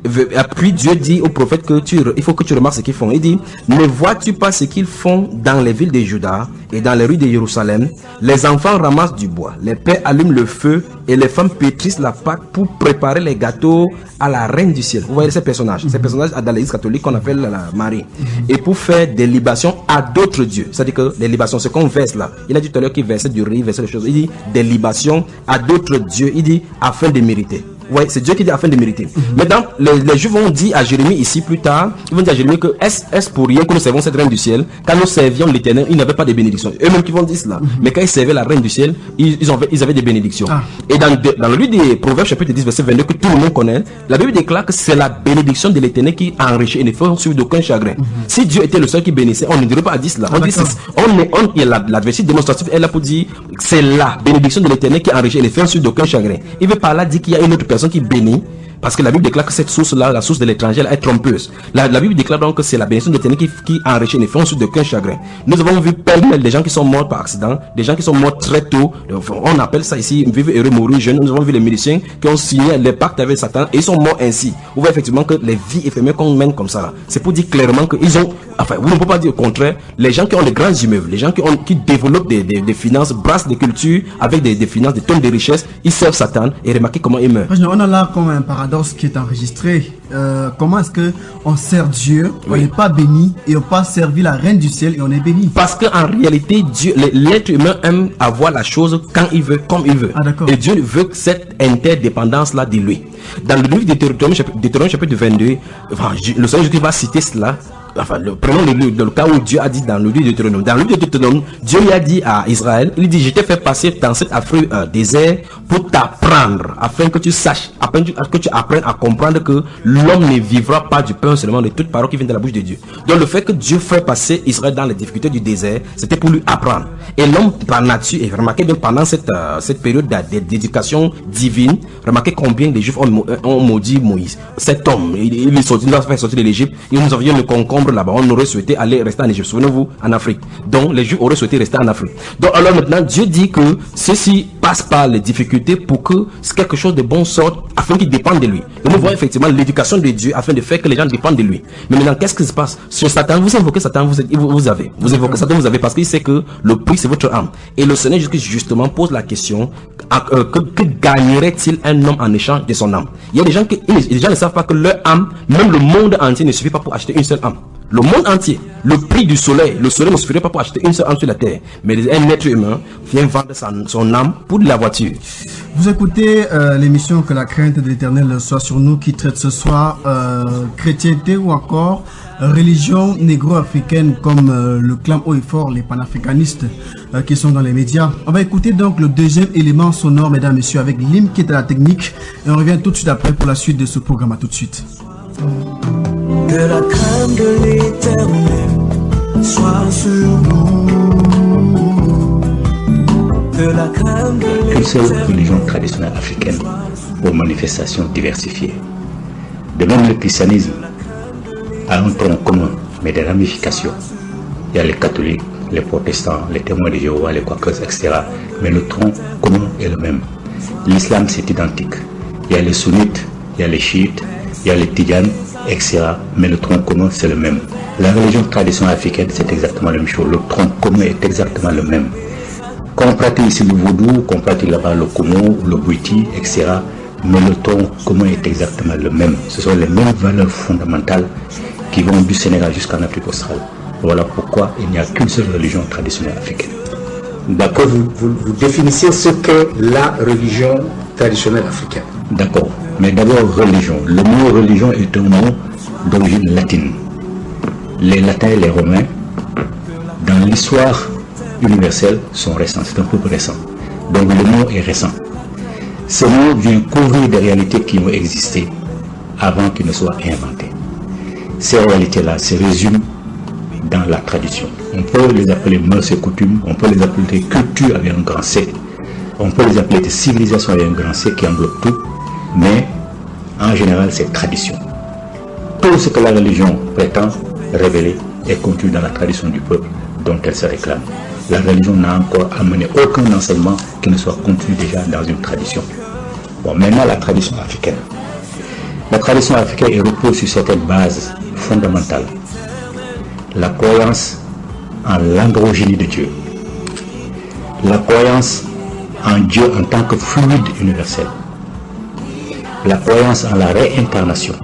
Puis Dieu dit au prophète que tu, il faut que tu remarques ce qu'ils font. Il dit: ne vois-tu pas ce qu'ils font dans les villes de Juda et dans les rues de Jérusalem? Les enfants ramassent du bois, les pères allument le feu et les femmes pétrissent la pâte pour préparer les gâteaux à la reine du ciel. Vous voyez ces personnages, ces personnages dans l'église catholique qu'on appelle la Marie, et pour faire des libations à d'autres dieux. C'est-à-dire que les libations, ce qu'on verse là, il a dit tout à l'heure qu'il versait du riz, versait des choses. Il dit des libations à d'autres dieux. Il dit afin de mériter. Ouais, c'est Dieu qui dit afin de mériter. Mm-hmm. Maintenant, les, les Juifs vont dire à Jérémie ici plus tard, ils vont dire à Jérémie que est-ce est pour rien que nous servons cette reine du ciel? Quand nous servions l'Éternel, ils n'avaient pas de bénédiction. Eux-mêmes qui vont dire cela. Mm-hmm. Mais quand ils servaient la reine du ciel, ils, ils, ont, ils avaient des bénédictions. Ah. Et dans, dans le livre des Proverbes chapitre dix verset vingt-deux que tout le monde connaît, la Bible déclare que c'est la bénédiction de l'Éternel qui enrichit et ne fait suivre d'aucun chagrin. Mm-hmm. Si Dieu était le seul qui bénissait, on ne dirait pas à dire cela. Ah, on dit on est, on, et la, l'adversité démonstrative est là pour dire c'est la bénédiction de l'Éternel qui enrichit et ne fait suivre d'aucun chagrin. Il veut par là dire qu'il y a une autre personne qui bénit. Parce que la Bible déclare que cette source-là, la source de l'étranger, est trompeuse. La, la Bible déclare donc que c'est la bénédiction de l'Éternel qui, qui enrichit, ne fait ensuite d'aucun chagrin. Nous avons vu pêle-mêle des gens qui sont morts par accident, des gens qui sont morts très tôt. On appelle ça ici vivre heureux, mourir jeune. Nous avons vu les musiciens qui ont signé les pactes avec Satan et ils sont morts ainsi. Vous voyez effectivement que les vies éphémères qu'on mène comme ça, c'est pour dire clairement qu'ils ont, enfin, vous ne pouvez pas dire au contraire, les gens qui ont les grands immeubles, les gens qui ont, qui développent des, des, des finances, brassent des cultures avec des, des finances, des tonnes de richesses, ils servent Satan et remarquez comment ils meurent. On a là comme un paradoxe qui est enregistré. Euh, comment est-ce que on sert Dieu, on n'est oui. pas béni, et on pas servi la reine du ciel et on est béni? Parce qu'en réalité, Dieu, l'être humain aime avoir la chose quand il veut, comme il veut. Ah, et Dieu veut cette interdépendance-là de lui. Dans le livre de Deutéronome chapitre, chapitre vingt-deux, enfin, le Seigneur Jésus va citer cela. Enfin, le, prenons le, le, le cas où Dieu a dit dans le livre de Deutéronome. Dans le livre de Deutéronome, Dieu lui a dit à Israël, il dit: je t'ai fait passer dans cet affreux euh, désert pour t'apprendre, afin que tu saches, afin que tu apprennes à comprendre que l'homme ne vivra pas du pain seulement, de toute parole qui vient de la bouche de Dieu. Donc le fait que Dieu fait passer Israël dans les difficultés du désert, c'était pour lui apprendre. Et l'homme par nature, et remarquez bien pendant cette, euh, cette période d'éducation divine, remarquez combien les Juifs ont, ont maudit Moïse. Cet homme, il, il est sorti, il nous a fait sortir de l'Égypte, et nous avions le concombre là-bas, on aurait souhaité aller rester en Égypte, souvenez-vous, en Afrique. Donc les Juifs auraient souhaité rester en Afrique. Donc alors maintenant Dieu dit que ceci passe par les difficultés pour que quelque chose de bon sorte, afin qu'il dépende de lui. Donc nous voyons effectivement l'éducation de Dieu afin de faire que les gens dépendent de lui. Mais maintenant qu'est-ce qui se passe sur Satan? Vous invoquez Satan, vous, vous, vous avez, vous invoquez Satan, vous avez, parce qu'il sait que le prix c'est votre âme. Et le Seigneur justement pose la question euh, que, que gagnerait-il un homme en échange de son âme? Il y a des gens qui les gens ne savent pas que leur âme, même le monde entier ne suffit pas pour acheter une seule âme. Le monde entier, le prix du soleil, le soleil ne suffirait pas pour acheter une seule âme sur la terre. Mais un être humain vient vendre son, son âme pour de la voiture. Vous écoutez euh, l'émission Que la crainte de l'Éternel soit sur nous, qui traite ce soir euh, chrétienté ou encore religion négro-africaine, comme euh, le clament haut et fort les panafricanistes euh, qui sont dans les médias. On va écouter donc le deuxième élément sonore, mesdames et messieurs, avec Lim qui est à la technique. Et on revient tout de suite après pour la suite de ce programme. À tout de suite. Que la crainte de l'Éternel soit sur nous. Que la crainte de l'Éternel. Une seule religion traditionnelle africaine aux manifestations diversifiées. De même, le christianisme a un tronc commun, mais des ramifications. Il y a les catholiques, les protestants, les témoins de Jéhovah, les quakers, et cetera. Mais le tronc commun est le même. L'islam, c'est identique. Il y a les sunnites, il y a les chiites, il y a les tidjanes, et cetera. Mais le tronc commun, c'est le même. La religion traditionnelle africaine, c'est exactement la même chose. Le tronc commun est exactement le même. Quand on pratique ici le vaudou, qu'on pratique là-bas le komo, le bouiti, et cetera. Mais le tronc commun est exactement le même. Ce sont les mêmes valeurs fondamentales qui vont du Sénégal jusqu'en Afrique australe. Voilà pourquoi il n'y a qu'une seule religion traditionnelle africaine. D'accord, vous, vous, vous définissez ce qu'est la religion traditionnelle africaine. D'accord, mais d'abord religion. Le mot religion est un mot d'origine latine. Les latins et les romains, dans l'histoire universelle, sont récents. C'est un peu récent. Donc le mot est récent. Ce mot vient couvrir des réalités qui ont existé avant qu'ils ne soient inventés. Ces réalités-là se résument dans la tradition. On peut les appeler mœurs et coutumes, on peut les appeler culture avec un grand C, on peut les appeler des civilisations avec un grand C qui englobe tout, mais en général c'est tradition. Tout ce que la religion prétend révéler est contenu dans la tradition du peuple dont elle se réclame. La religion n'a encore amené aucun enseignement qui ne soit contenu déjà dans une tradition. Bon, maintenant la tradition africaine. La tradition africaine repose sur certaines bases fondamentales. La croyance en l'androgynie de Dieu. La croyance en Dieu en tant que fluide universel. La croyance en la réincarnation.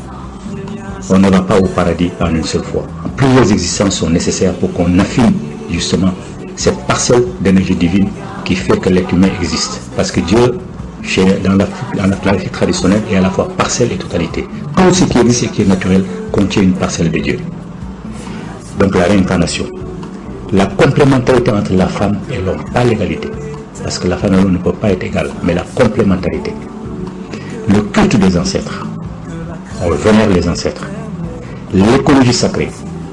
On ne va pas au paradis en une seule fois. Plusieurs existences sont nécessaires pour qu'on affine justement cette parcelle d'énergie divine qui fait que l'être humain existe. Parce que Dieu, chez, dans la, dans la philosophie traditionnelle, est à la fois parcelle et totalité. Tout ce qui existe et qui est naturel contient une parcelle de Dieu. Donc la réincarnation. La complémentarité entre la femme et l'homme, pas l'égalité. Parce que la femme et l'homme ne peuvent pas être égales, mais la complémentarité. Le culte des ancêtres. On vénère les ancêtres. L'écologie sacrée.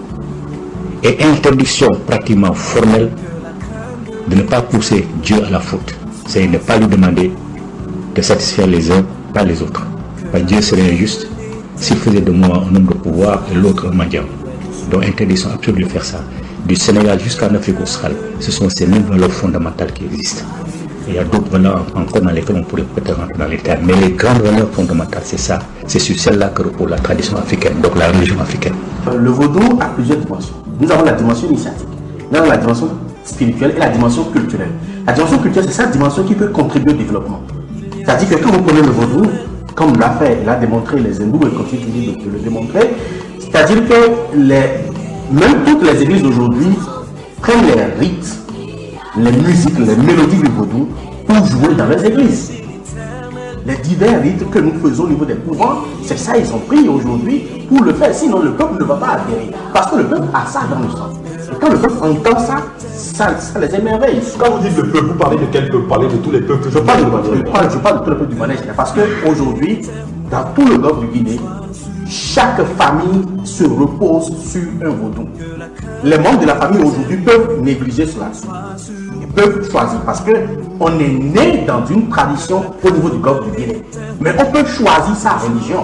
Et interdiction pratiquement formelle de ne pas pousser Dieu à la faute. C'est ne pas lui demander de satisfaire les uns, pas les autres. Parce que Dieu serait injuste s'il faisait de moi un homme de pouvoir et l'autre un mendiant. Donc interdiction absolue de faire ça. Du Sénégal jusqu'en Afrique australe, ce sont ces mêmes valeurs fondamentales qui existent. Et il y a d'autres valeurs encore dans lesquelles on pourrait peut-être rentrer dans les termes. Mais les grandes valeurs fondamentales, c'est ça. C'est sur celle-là que repose la tradition africaine, donc la religion africaine. Le vaudou a plusieurs dimensions. Nous avons la dimension initiatique, nous avons la dimension spirituelle et la dimension culturelle. La dimension culturelle, c'est cette dimension qui peut contribuer au développement. C'est-à-dire que quand vous prenez le vaudou, comme l'a fait, l'a démontré les hindous et continue de le démontrer, c'est-à-dire que les, même toutes les églises aujourd'hui prennent les rites, les musiques, les mélodies du vaudou pour jouer dans les églises. Les divers rites que nous faisons au niveau des couvents, c'est ça ils ont pris aujourd'hui pour le faire, sinon le peuple ne va pas adhérer. Parce que le peuple a ça dans le sang. Et quand le peuple entend ça, ça, ça les émerveille. Quand vous dites le peuple, vous parlez de quel peuple? Vous parlez de tous les peuples? Je parle de, je parle, je parle de tout le peuple du manège. Parce qu'aujourd'hui, dans tout le nord du Guinée, chaque famille se repose sur un vaudou. Les membres de la famille aujourd'hui peuvent négliger cela. Ils peuvent choisir parce qu'on est né dans une tradition au niveau du golfe du Guinée. Mais on peut choisir sa religion.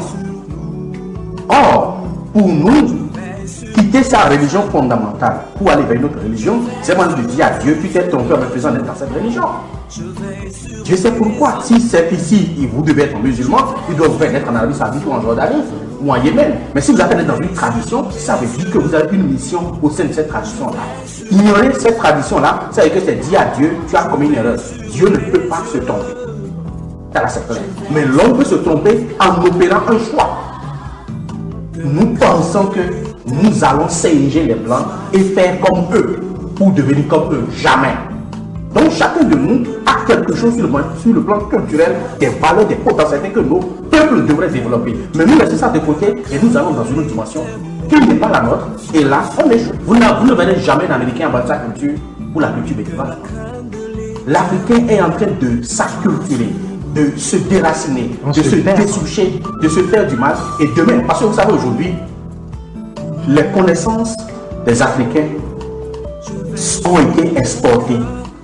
Or, pour nous, quitter sa religion fondamentale pour aller vers une autre religion, c'est moi de dire à Dieu, tu t'es trompé en me faisant être dans cette religion. Dieu sait pourquoi. Si c'est ici, vous devez être musulman, il doit vous faire naître en Arabie Saoudite ou en Jordanie ou en Yémen. Mais si vous avez naître dans une tradition, ça veut dire que vous avez une mission au sein de cette tradition-là. Ignorer cette tradition-là, ça veut dire que c'est dire à Dieu, tu as commis une erreur. Dieu ne peut pas se tromper. C'est clair. Mais l'homme peut se tromper en opérant un choix. Nous pensons que nous allons singer les blancs et faire comme eux pour devenir comme eux. Jamais. Donc chacun de nous a quelque chose sur le, sur le plan culturel, des valeurs, des potentialités que nos peuples devraient développer. Mais nous laissons ça de côté et nous allons dans une autre dimension qui n'est pas la nôtre. Et là, on est chaud. Vous, vous ne verrez jamais d'Américain en bas de sa culture ou la culture médiévale. L'Africain est en train de s'acculturer, de se déraciner, on de se, se dessoucher, de se faire du mal. Et demain, parce que vous savez aujourd'hui, les connaissances des Africains ont été exportées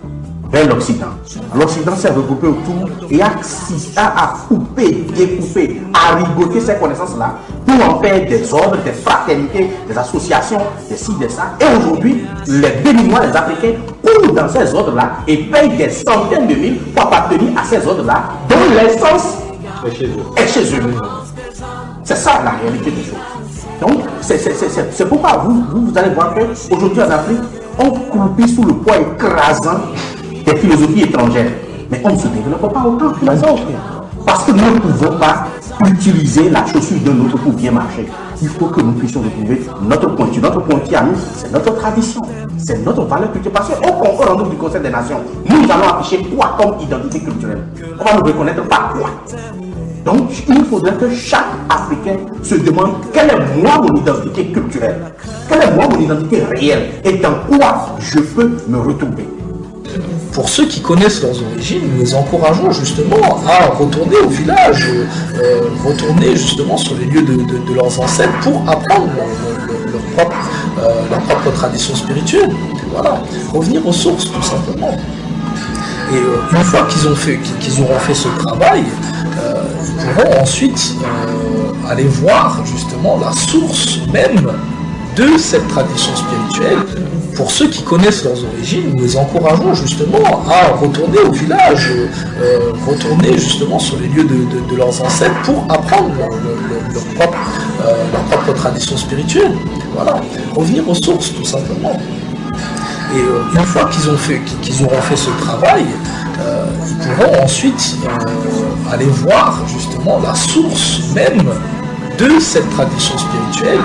vers l'Occident. L'Occident s'est regroupé autour et a, a coupé, découpé, a rigoté ces connaissances-là pour en faire des ordres, des fraternités, des associations, des ci, des ça. Et aujourd'hui, les Béninois, les Africains, courent dans ces ordres-là et payent des centaines de mille pour appartenir à ces ordres-là, dont l'essence est chez eux. C'est ça la réalité des choses. Donc, c'est pourquoi vous, vous, vous allez voir qu'aujourd'hui en Afrique, on croupit sous le poids écrasant des philosophies étrangères. Mais on ne se développe pas autant que les autres. Parce que nous ne pouvons pas utiliser la chaussure d'un autre pour bien marcher. Il faut que nous puissions retrouver notre pointu. Notre pointu à nous, c'est notre tradition. C'est notre valeur culturelle. Parce qu'au concours en du Conseil des Nations, nous allons afficher quoi comme identité culturelle? On va nous reconnaître par quoi? Donc, il faudrait que chaque Africain se demande quelle est moi mon identité culturelle, quelle est moi mon identité réelle et dans quoi je peux me retrouver. Pour ceux qui connaissent leurs origines, nous les encourageons justement à retourner au village, euh, retourner justement sur les lieux de, de, de leurs ancêtres pour apprendre leur, leur, leur, propre, euh, leur propre tradition spirituelle. Voilà, revenir aux sources tout simplement. Et euh, une fois qu'ils ont fait, qu'ils auront fait ce travail, euh, ils pourront ensuite euh, aller voir justement la source même de cette tradition spirituelle. Pour ceux qui connaissent leurs origines, nous les encourageons justement à retourner au village, euh, retourner justement sur les lieux de, de, de leurs ancêtres pour apprendre leur, leur, leur, propre, euh, leur propre tradition spirituelle. Voilà, revenir aux sources tout simplement. Et euh, une fois qu'ils ont fait, qu'ils auront fait ce travail, euh, ils pourront ensuite euh, aller voir justement la source même de cette tradition spirituelle.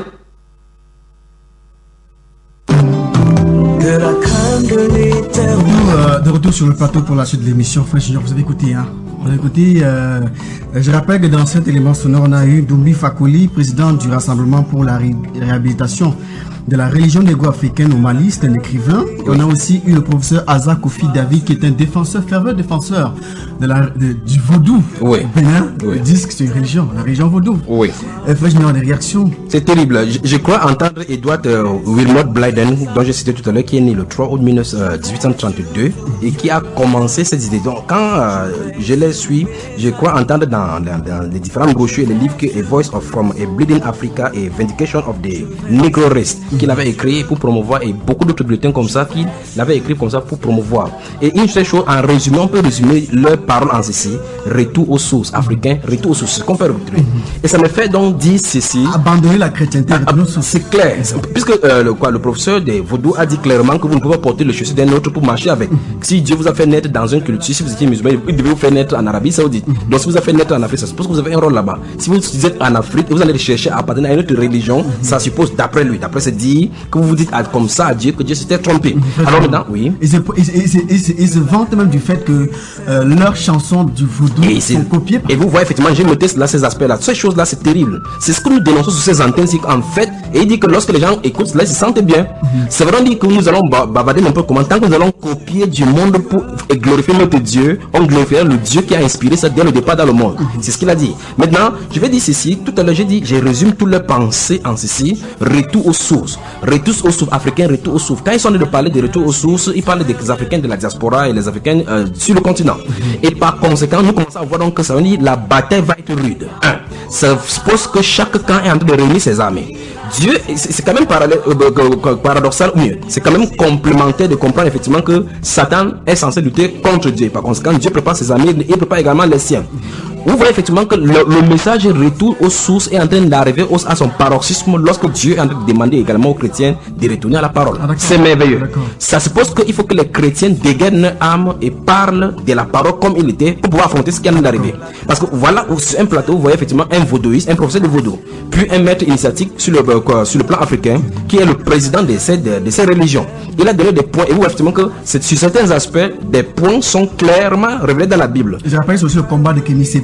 Nous, euh, de retour sur le plateau pour la suite de l'émission. Frère Junior, vous avez écouté, hein? On a écouté, euh, je rappelle que dans cet élément sonore, on a eu Doumbouya Fakoli, président du Rassemblement pour la ré réhabilitation de la religion négro-africaine au Mali, c'est un écrivain. Et on a aussi eu le professeur Asa Kofi David, qui est un défenseur, fervent défenseur de la, de, du vaudou. Oui. Au Bénin. Oui. Ils disent que c'est une religion, la religion vaudou. Oui. Et frère Junior, des réactions. C'est terrible. Je, je crois entendre Edward euh, Wilmot Blyden, dont j'ai cité tout à l'heure, qui est né le trois août mille neuf cent trente-deux et qui a commencé cette idée. Donc, quand euh, je les suis, je crois entendre dans, dans, dans les différentes brochures et les livres que A Voice of From a Bleeding Africa et Vindication of the Negro Race, qu'il avait écrit pour promouvoir, et beaucoup d'autres bulletins comme ça qu'il avait écrit comme ça pour promouvoir. Et une seule chose, en résumé, on peut résumer leurs paroles en ceci: retour aux sources africains, retour aux sources, qu'on peut retrouver. Et ça me fait donc dire ceci: abandonner la chrétienté. C'est clair, puisque euh, le, quoi, le professeur des vaudou a dit clairement que vous ne pouvez pas porter le chaussure d'un autre pour marcher avec. Si Dieu vous a fait naître dans une culture, si vous étiez musulman, il devait vous faire naître en Arabie Saoudite. Donc si vous avez fait naître en Afrique, ça suppose que vous avez un rôle là-bas. Si vous êtes en Afrique et vous allez chercher à appartenir à une autre religion, ça suppose, d'après lui, d'après ce dit, que vous vous dites à, comme ça à Dieu, que Dieu s'était trompé. Alors maintenant, oui. Ils se, ils, ils, ils, ils se vantent même du fait que euh, leurs chansons du vaudou sont copiées. Et vous voyez effectivement, j'ai noté là ces aspects-là. Ces choses-là, c'est terrible. C'est ce que nous dénonçons sur ces antennes, c'est qu'en fait, et il dit que lorsque les gens écoutent cela, ils se sentent bien. Mm-hmm. C'est vrai, on dit que nous allons bavarder un peu comment, tant que nous allons copier du monde pour glorifier notre Dieu, on glorifie le Dieu qui a inspiré ça dès le départ dans le monde. Mm-hmm. C'est ce qu'il a dit. Maintenant, je vais dire ceci. Tout à l'heure, j'ai dit, je résume toutes leurs pensées en ceci: retour aux sources. Retour aux sources africains, retour aux sources. Quand ils sont en train de parler de retour aux sources, ils parlent des Africains de la diaspora et les Africains euh, sur le continent. Mm-hmm. Et par conséquent, nous commençons à voir donc que ça veut dire la bataille va être rude. Un, ça suppose que chaque camp est en train de réunir ses armées. Dieu, c'est quand même parallèle, euh, paradoxal ou mieux, c'est quand même complémentaire de comprendre effectivement que Satan est censé lutter contre Dieu. Par conséquent, Dieu prépare ses amis et prépare également les siens. Vous voyez effectivement que le, le message retour aux sources est en train d'arriver à son paroxysme lorsque Dieu est en train de demander également aux chrétiens de retourner à la parole. Ah, c'est merveilleux. Ça suppose qu'il faut que les chrétiens dégainent leur âme et parlent de la parole comme il était pour pouvoir affronter ce qui est en train d'arriver. Parce que voilà, sur un plateau, vous voyez effectivement un vaudouiste, un professeur de vaudou, puis un maître initiatique sur le, quoi, sur le plan africain, qui est le président de ces, de, de ces religions. Il a donné des points, et vous voyez effectivement que sur certains aspects, des points sont clairement révélés dans la Bible. Je rappelle aussi le combat de Kémy Séba.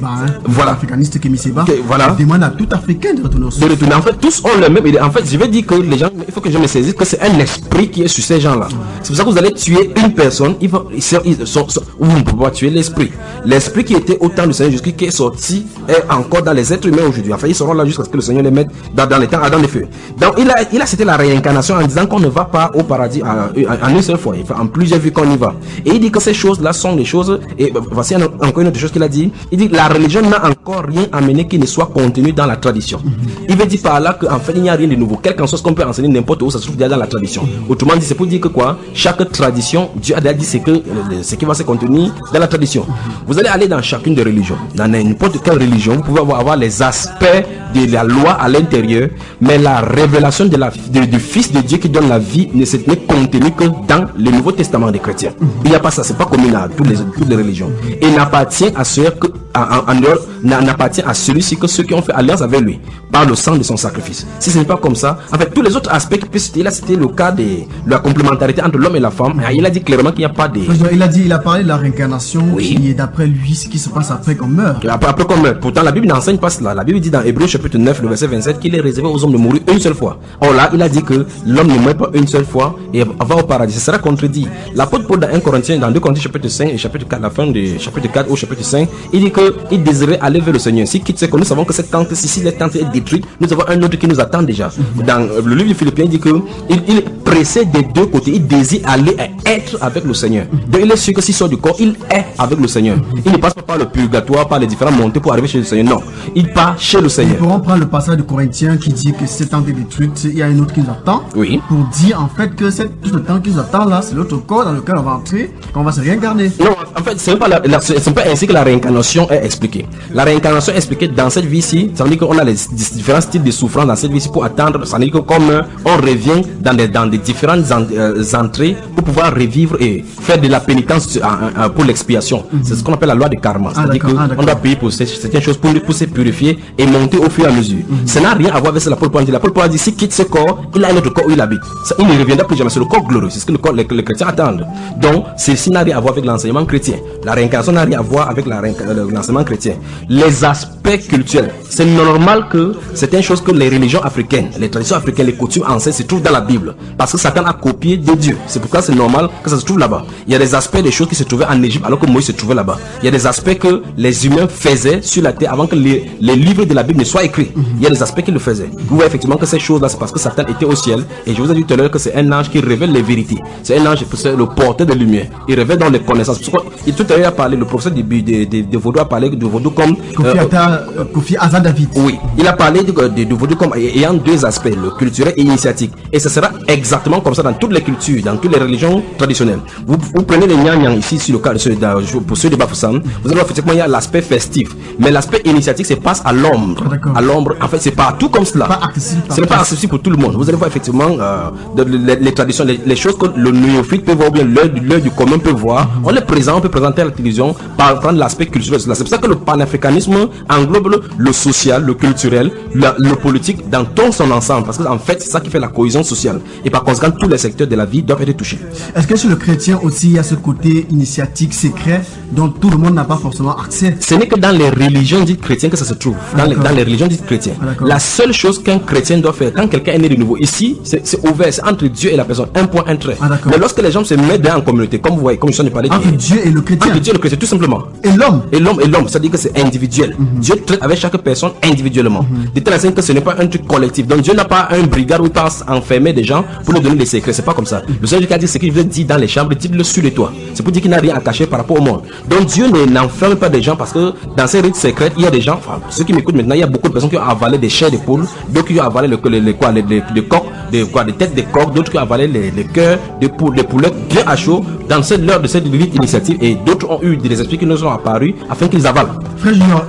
hein, voilà. Africaniste Kémy Séba, okay, voilà. demande à tout Africain de retourner au de retourner. En fait, tous ont le même. En fait, je vais dire que les gens, il faut que je me saisisse que c'est un esprit qui est sur ces gens-là. C'est pour ça que vous allez tuer une personne, ils vont, ils sont, ils sont, sont, vous ne pouvez pas tuer l'esprit. L'esprit qui était au temps du Seigneur Jésus, qui est sorti, est encore dans les êtres humains aujourd'hui. Enfin, ils seront là jusqu'à ce que le Seigneur les mette dans, dans les temps, dans les feux. Donc, il a, il a c'était la réincarnation en disant qu'on ne va pas au paradis en une seule fois. En plusieurs vues qu'on y va. Et il dit que ces choses-là sont des choses. Et voici encore une autre chose qu'il a dit. Il dit la religion n'a encore rien amené qui ne soit contenu dans la tradition. Mm-hmm. Il veut dire par là qu'en fait il n'y a rien de nouveau. Quel qu'en soit ce qu'on peut enseigner n'importe où, ça se trouve déjà dans la tradition. Mm-hmm. Autrement dit, c'est pour dire que quoi, chaque tradition, Dieu a déjà dit c'est que ce qui va se contenir dans la tradition. Mm-hmm. Vous allez aller dans chacune des religions, dans n'importe quelle religion, vous pouvez avoir, avoir les aspects de la loi à l'intérieur, mais la révélation de la, de, du Fils de Dieu qui donne la vie ne s'est contenue que dans le Nouveau Testament des chrétiens. Mm-hmm. Il n'y a pas ça, c'est pas commun à toutes les, toutes les religions. Et n'appartient à ceux que en, en dehors, n'appartient à celui-ci que ceux qui ont fait alliance avec lui par le sang de son sacrifice. Si ce n'est pas comme ça, en fait, tous les autres aspects qui peuvent citer, là, c'était le cas de, de la complémentarité entre l'homme et la femme. Il a dit clairement qu'il n'y a pas de. Il a dit, il a parlé de la réincarnation, oui. Qui est d'après lui ce qui se passe après qu'on meurt. Après, après qu'on meurt. Pourtant, la Bible n'enseigne pas cela. La Bible dit dans Hébreux chapitre neuf, le verset vingt-sept, qu'il est réservé aux hommes de mourir une seule fois. Or là, il a dit que l'homme ne meurt pas une seule fois et va au paradis. Ce sera contredit. L'apôtre Paul dans un Corinthiens, dans deux Corinthiens chapitre cinq et chapitre quatre, la fin de chapitre quatre au chapitre cinq, il dit qu'il désirait aller vers le Seigneur. Si quitte ce que nous savons que cette tente, si, si la tente est détruite, nous avons un autre qui nous attend déjà. Mm-hmm. Dans le livre de Philippiens, il dit qu'il il est pressé des deux côtés. Il désire aller et être avec le Seigneur. Mm-hmm. Donc il est sûr que s'il sort du corps, il est avec le Seigneur. Mm-hmm. Il ne passe pas par le purgatoire, par les différentes montées pour arriver chez le Seigneur. Non, il part chez le Seigneur. Nous pourrons prendre le passage de Corinthiens qui dit que cette tente est détruite, il y a un autre qui nous attend. Oui. Pour dire en fait que cette, tout le temps qui nous attend là, c'est l'autre corps dans lequel on va entrer, qu'on va se réincarner. Non, en fait, c'est pas, la, la, c'est pas ainsi que la réincarnation est expliquée. La réincarnation est expliquée dans cette vie-ci. Ça veut dire qu'on a les différents styles de souffrance dans cette vie-ci pour attendre. Ça veut dire que comme on revient dans des, dans des différentes en, euh, entrées pour pouvoir revivre et faire de la pénitence euh, euh, pour l'expiation. Mm-hmm. C'est ce qu'on appelle la loi de karma. Ah, c'est-à-dire qu'on ah, doit payer pour certaines choses pour, pour se purifier et monter au fur et à mesure. Mm-hmm. Ça n'a rien à voir avec ce que l'apôtre Paul dit. L'apôtre Paul dit s'il quitte ce corps, il a un autre corps où il habite. Ça, il ne reviendra plus jamais. C'est le corps glorieux. C'est ce que le corps, les, les chrétiens attendent. Donc, ceci n'a rien à voir avec l'enseignement chrétien. La réincarnation n'a rien à voir avec la l'enseignement chrétien. Les aspects culturels, c'est normal que certaines choses que les religions africaines, les traditions africaines, les coutumes anciennes se trouvent dans la Bible. Parce que Satan a copié de Dieu. C'est pourquoi c'est normal que ça se trouve là-bas. Il y a des aspects des choses qui se trouvaient en Égypte alors que Moïse se trouvait là-bas. Il y a des aspects que les humains faisaient sur la terre avant que les, les livres de la Bible ne soient écrits. Il y a des aspects qu'ils le faisaient. Vous voyez effectivement que ces choses-là, c'est parce que Satan était au ciel. Et je vous ai dit tout à l'heure que c'est un ange qui révèle les vérités. C'est un ange, c'est le porteur de lumière. Il révèle dans les connaissances. Et tout à l'heure, il a parlé, le professeur de, de, de, de Vaudou a parlé de Vaudou comme Kofi, euh, Ata, euh, Kofi Asa David. Oui, il a parlé de, de, de Vaudou comme ayant deux aspects, le culturel et initiatique. Et ce sera exactement comme ça dans toutes les cultures, dans toutes les religions traditionnelles. Vous, vous prenez les Nyanyang ici sur le cas de ceux, pour ceux de Bafoussam, vous allez effectivement il y a l'aspect festif, mais l'aspect initiatique se passe à l'ombre. Ah, à l'ombre, en fait, c'est partout comme cela. Ce n'est pas accessible pour tout le monde. Vous allez voir effectivement euh, de, les, les traditions, les, les choses que le néophyte peut voir, ou bien l'œil du commun peut voir. Mm-hmm. On les présente, on peut présenter à la télévision par prendre l'aspect culturel. C'est pour ça que le panafricanisme englobe le, le social, le culturel, le, le politique dans tout son ensemble. Parce qu'en fait, c'est ça qui fait la cohésion sociale. Et par conséquent, tous les secteurs de la vie doivent être touchés. Est-ce que chez le chrétien aussi, il y a ce côté initiatique, secret, dont tout le monde n'a pas forcément accès? Ce n'est que dans les religions dites chrétiennes que ça se trouve. Dans, les, dans les religions dites chrétiennes. Ah, la seule chose qu'un chrétien doit faire, quand quelqu'un est né de nouveau, ici, c'est ouvert, c'est entre Dieu et la personne. Un point, un trait. Ah, mais lorsque les gens se mettent en communauté, comme vous voyez, comme je viens de parler, entre Dieu et le chrétien. Entre Dieu et le chrétien, tout simplement. Et l'homme. Et l'homme et l'homme, c'est-à-dire que c'est individuel. Mm-hmm. Dieu traite avec chaque personne individuellement. Mm-hmm. De telle façon que ce n'est pas un truc collectif. Donc Dieu n'a pas un brigade où il passe enfermer des gens pour nous donner des secrets. C'est pas comme ça. Mm-hmm. Le Seigneur qui a dit ce qu'il veut dire dans les chambres, dites-le sur les toits. C'est pour dire qu'il n'a rien à cacher par rapport au monde. Donc Dieu n'enferme pas des gens parce que dans ces rites secrets, il y a des gens, enfin, ceux qui m'écoutent maintenant, il y a beaucoup de personnes qui ont avalé des chairs de poule, d'autres qui ont avalé le, les, les, quoi, les, les, les coqs, des, quoi, des têtes de coqs, d'autres qui ont avalé les, les cœurs de poules, des poulettes bien à chaud dans cette l'heure de cette rite initiative, et d'autres ont eu des esprits qui nous sont apparus afin qu'ils avalent. Frère Junior, ils disent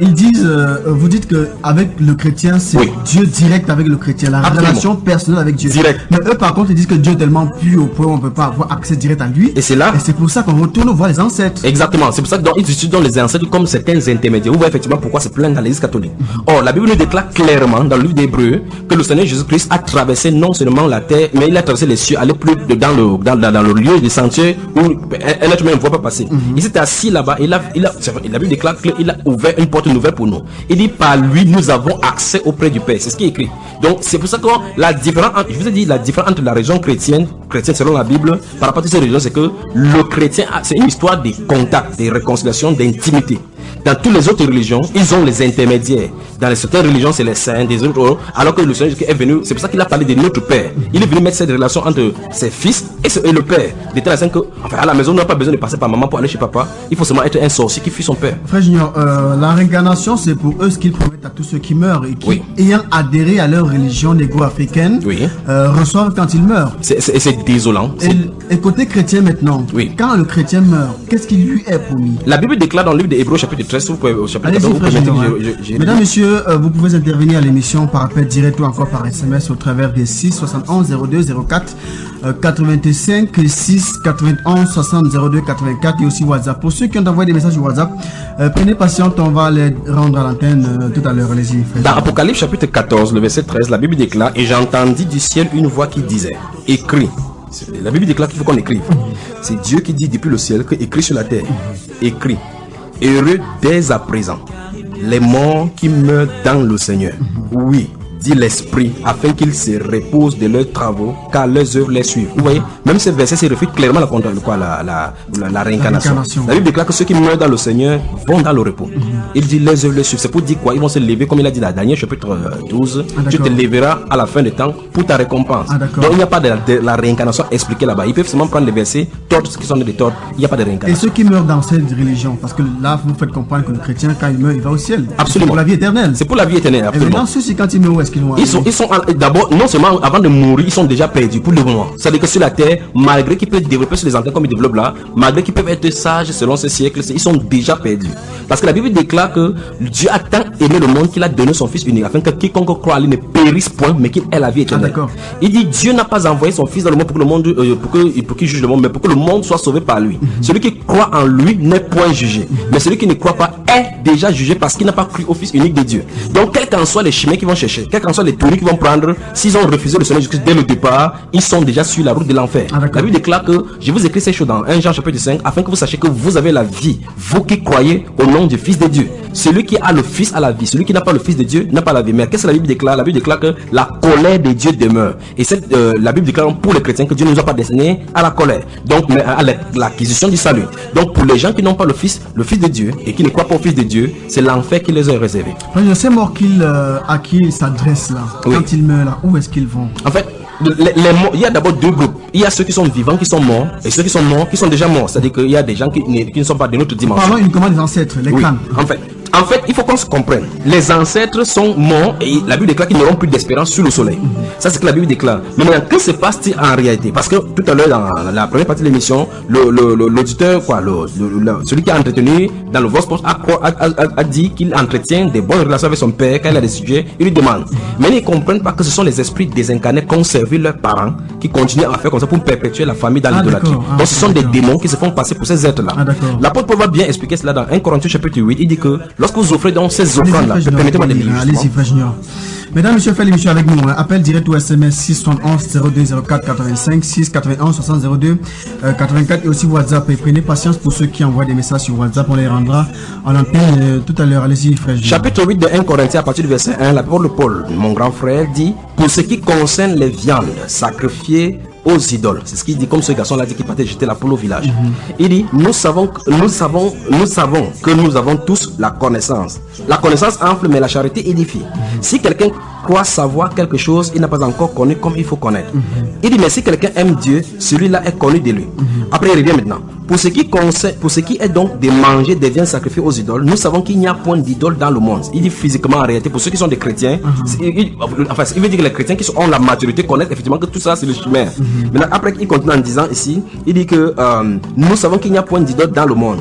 euh, vous dites que avec le chrétien, c'est oui. Dieu direct avec le chrétien, la Absolument. relation personnelle avec Dieu. Direct. Mais eux, par contre, ils disent que Dieu est tellement pur au point où on ne peut pas avoir accès direct à lui. Et c'est là. Et c'est pour ça qu'on retourne voir les ancêtres. Exactement. C'est pour ça qu'ils utilisent les ancêtres comme certains intermédiaires. Vous voyez effectivement pourquoi c'est plein dans l'Église catholique. Mm-hmm. Or, la Bible nous déclare clairement dans le livre d'Hébreux que le Seigneur Jésus-Christ a traversé non seulement la terre, mais il a traversé les cieux, allé plus dans le dans, dans, dans le lieu des sentiers où un être humain ne voit pas passer. Mm-hmm. Il s'est assis là-bas. Il a, il a, la Bible déclare qu'il a ouvert une porte nouvelle pour nous. Il dit par lui nous avons accès auprès du Père. C'est ce qui est écrit. Donc c'est pour ça que la différence, je vous ai dit la différence entre la religion chrétienne, chrétienne selon la Bible, par rapport à ces religions, c'est que le chrétien, c'est une histoire de contact, de réconciliation, d'intimité. Dans toutes les autres religions, ils ont les intermédiaires. Dans les certaines religions, c'est les saints, des autres, alors que le Seigneur est venu, c'est pour ça qu'il a parlé de notre Père. Il est venu mettre cette relation entre ses fils et le Père. De telle façon que, enfin, à la maison, on n'a pas besoin de passer par maman pour aller chez papa. Il faut seulement être un sorcier qui fuit son père. Frère Junior, euh, la réincarnation, c'est pour eux ce qu'ils promettent à tous ceux qui meurent et qui, oui. ayant adhéré à leur religion négro-africaine, oui. euh, reçoivent quand ils meurent. C'est désolant. Et, et côté chrétien maintenant, oui. quand le chrétien meurt, qu'est-ce qui lui est promis? La Bible déclare dans le livre des Hébreux, chapitre treize, vous pouvez, au chapitre quatorze, vous pouvez mettre, je, je, je, Mesdames, Messieurs, euh, vous pouvez intervenir à l'émission par appel direct ou encore par S M S au travers des six soixante-onze zéro deux zéro quatre euh, quatre-vingt-cinq six quatre-vingt-onze soixante zéro deux quatre-vingt-quatre et aussi WhatsApp. Pour ceux qui ont envoyé des messages sur WhatsApp, euh, prenez patience, on va les rendre à l'antenne euh, tout à l'heure. Allez-y. Dans Apocalypse chapitre quatorze, le verset treize, la Bible déclare: et j'entendis du ciel une voix qui disait, écris. La Bible déclare qu'il faut qu'on écrive. C'est Dieu qui dit depuis le ciel que écris sur la terre. Écris. Heureux dès à présent les morts qui meurent dans le Seigneur. Oui, dit l'Esprit, afin qu'ils se reposent de leurs travaux, car leurs œuvres les suivent. Vous voyez, même ce verset se réfute clairement à la, quoi, la, la, la, la réincarnation. La, la Bible déclare que ceux qui meurent dans le Seigneur vont dans le repos. Mm-hmm. Il dit leurs œuvres les suivent. C'est pour dire quoi? Ils vont se lever, comme il a dit dans Daniel chapitre douze. Ah, tu te lèveras à la fin du temps pour ta récompense. Ah, donc il n'y a pas de la, de la réincarnation expliquée là-bas. Ils peuvent seulement prendre les versets, tordre ce qui sont des torts. Il n'y a pas de réincarnation. Et ceux qui meurent dans cette religion, parce que là vous faites comprendre que le chrétien, quand il meurt, il va au ciel. Absolument. C'est pour la vie éternelle. C'est pour la vie éternelle. Absolument. Et maintenant ceux-ci, quand ils meurent, où est-ce qu'ils vont aller? Ils sont, ils sont d'abord, non seulement avant de mourir, ils sont déjà perdus pour le moment. C'est-à-dire que sur la terre, malgré qu'ils peuvent développer sur les antennes comme ils développent là, malgré qu'ils peuvent être sages selon ce siècle, ils sont déjà perdus. Parce que la Bible déclare que Dieu a tant aimé le monde qu'il a donné son Fils unique, afin que quiconque croit à lui ne périsse point, mais qu'il ait la vie éternelle. Ah, il dit Dieu n'a pas envoyé son Fils dans le monde pour que le monde, euh, pour que, pour qu'il juge le monde, mais pour que le monde soit sauvé par lui. Mm-hmm. Celui qui croit en lui n'est point jugé, mm-hmm. mais celui qui ne croit pas est déjà jugé parce qu'il n'a pas cru au Fils unique de Dieu. Donc, quels qu'en soient les chemins qu'ils vont chercher, quels qu'en soient les tournées qu'ils vont prendre, s'ils ont refusé le Seigneur Jésus dès le départ, ils sont déjà sur la route de l'enfer. Ah, la Bible déclare que je vous écris ces choses dans un Jean chapitre cinq afin que vous sachiez que vous avez la vie, vous qui croyez au nom du Fils de Dieu. Celui qui a le Fils a la vie, celui qui n'a pas le Fils de Dieu n'a pas la vie. Mais qu'est-ce que la Bible déclare? La Bible déclare que la colère de Dieu demeure. Et cette, euh, la Bible déclare pour les chrétiens que Dieu ne nous a pas destiné à la colère, donc mais à l'acquisition du salut. Donc pour les gens qui n'ont pas le Fils, le Fils de Dieu et qui ne croient pas au Fils de Dieu, c'est l'enfer qui les a réservés. Je sais mort qu'il euh, à qui il s'adresse là, oui. Quand ils meurent là, où est-ce qu'ils vont? En fait, les, les morts, il y a d'abord deux groupes. Il y a ceux qui sont vivants qui sont morts et ceux qui sont morts qui sont déjà morts. C'est-à-dire qu'il y a des gens qui, qui ne sont pas de notre dimension. Parlons uniquement des ancêtres, les oui. crânes. En fait, en fait, il faut qu'on se comprenne. Les ancêtres sont morts et la Bible déclare qu'ils n'auront plus d'espérance sur le soleil. Mm-hmm. Ça, c'est ce que la Bible déclare. Mais maintenant, que se passe-t-il en réalité? Parce que tout à l'heure, dans la première partie de l'émission, l'auditeur, quoi, le, le, le, celui qui a entretenu dans le Vox Post a, a, a, a dit qu'il entretient des bonnes relations avec son père quand il a des sujets. Il lui demande. Mais ils ne comprennent pas que ce sont les esprits désincarnés qui ont servi leurs parents qui continuent à faire comme ça pour perpétuer la famille dans ah, l'idolâtrie. Ah, donc, ce sont des démons qui se font passer pour ces êtres-là. Ah, l'apôtre Paul va bien expliquer cela dans un Corinthiens chapitre huit. Il dit que lorsque vous offrez donc ces offrandes-là, permettez-moi de lire. Allez-y, frère Junior. Mesdames, Messieurs, faites l'émission avec nous. Hein. Appel direct ou S M S six un un zéro deux zéro quatre quatre-vingt-cinq six quatre-vingt-onze soixante zéro deux quatre-vingt-quatre et aussi WhatsApp. Et prenez patience pour ceux qui envoient des messages sur WhatsApp. On les rendra en antenne euh, tout à l'heure. Allez-y, frère Junior. Chapitre huit de un Corinthiens, à partir du verset un, l'apôtre Paul, mon grand frère, dit: pour ce qui concerne les viandes sacrifiées aux idoles, c'est ce qu'il dit, comme ce garçon l'a dit qui partait jeter la poule au village. Mm-hmm. Il dit: nous savons, nous savons, nous savons que nous avons tous la connaissance. La connaissance enfle, mais la charité édifie. Mm-hmm. Si quelqu'un croit savoir quelque chose, il n'a pas encore connu comme il faut connaître. Mm-hmm. Il dit: mais si quelqu'un aime Dieu, celui-là est connu de lui. Mm-hmm. Après, il revient maintenant. Pour ce qui concerne, pour ce qui est donc de manger des viandes sacrifiées aux idoles, nous savons qu'il n'y a point d'idole dans le monde. Il dit physiquement en réalité, pour ceux qui sont des chrétiens, mm-hmm. il, enfin, il veut dire que les chrétiens qui ont la maturité connaissent effectivement que tout ça c'est le chimère. Mm-hmm. Maintenant, après, il continue en disant ici, il dit que euh, nous savons qu'il n'y a point d'idole dans le monde.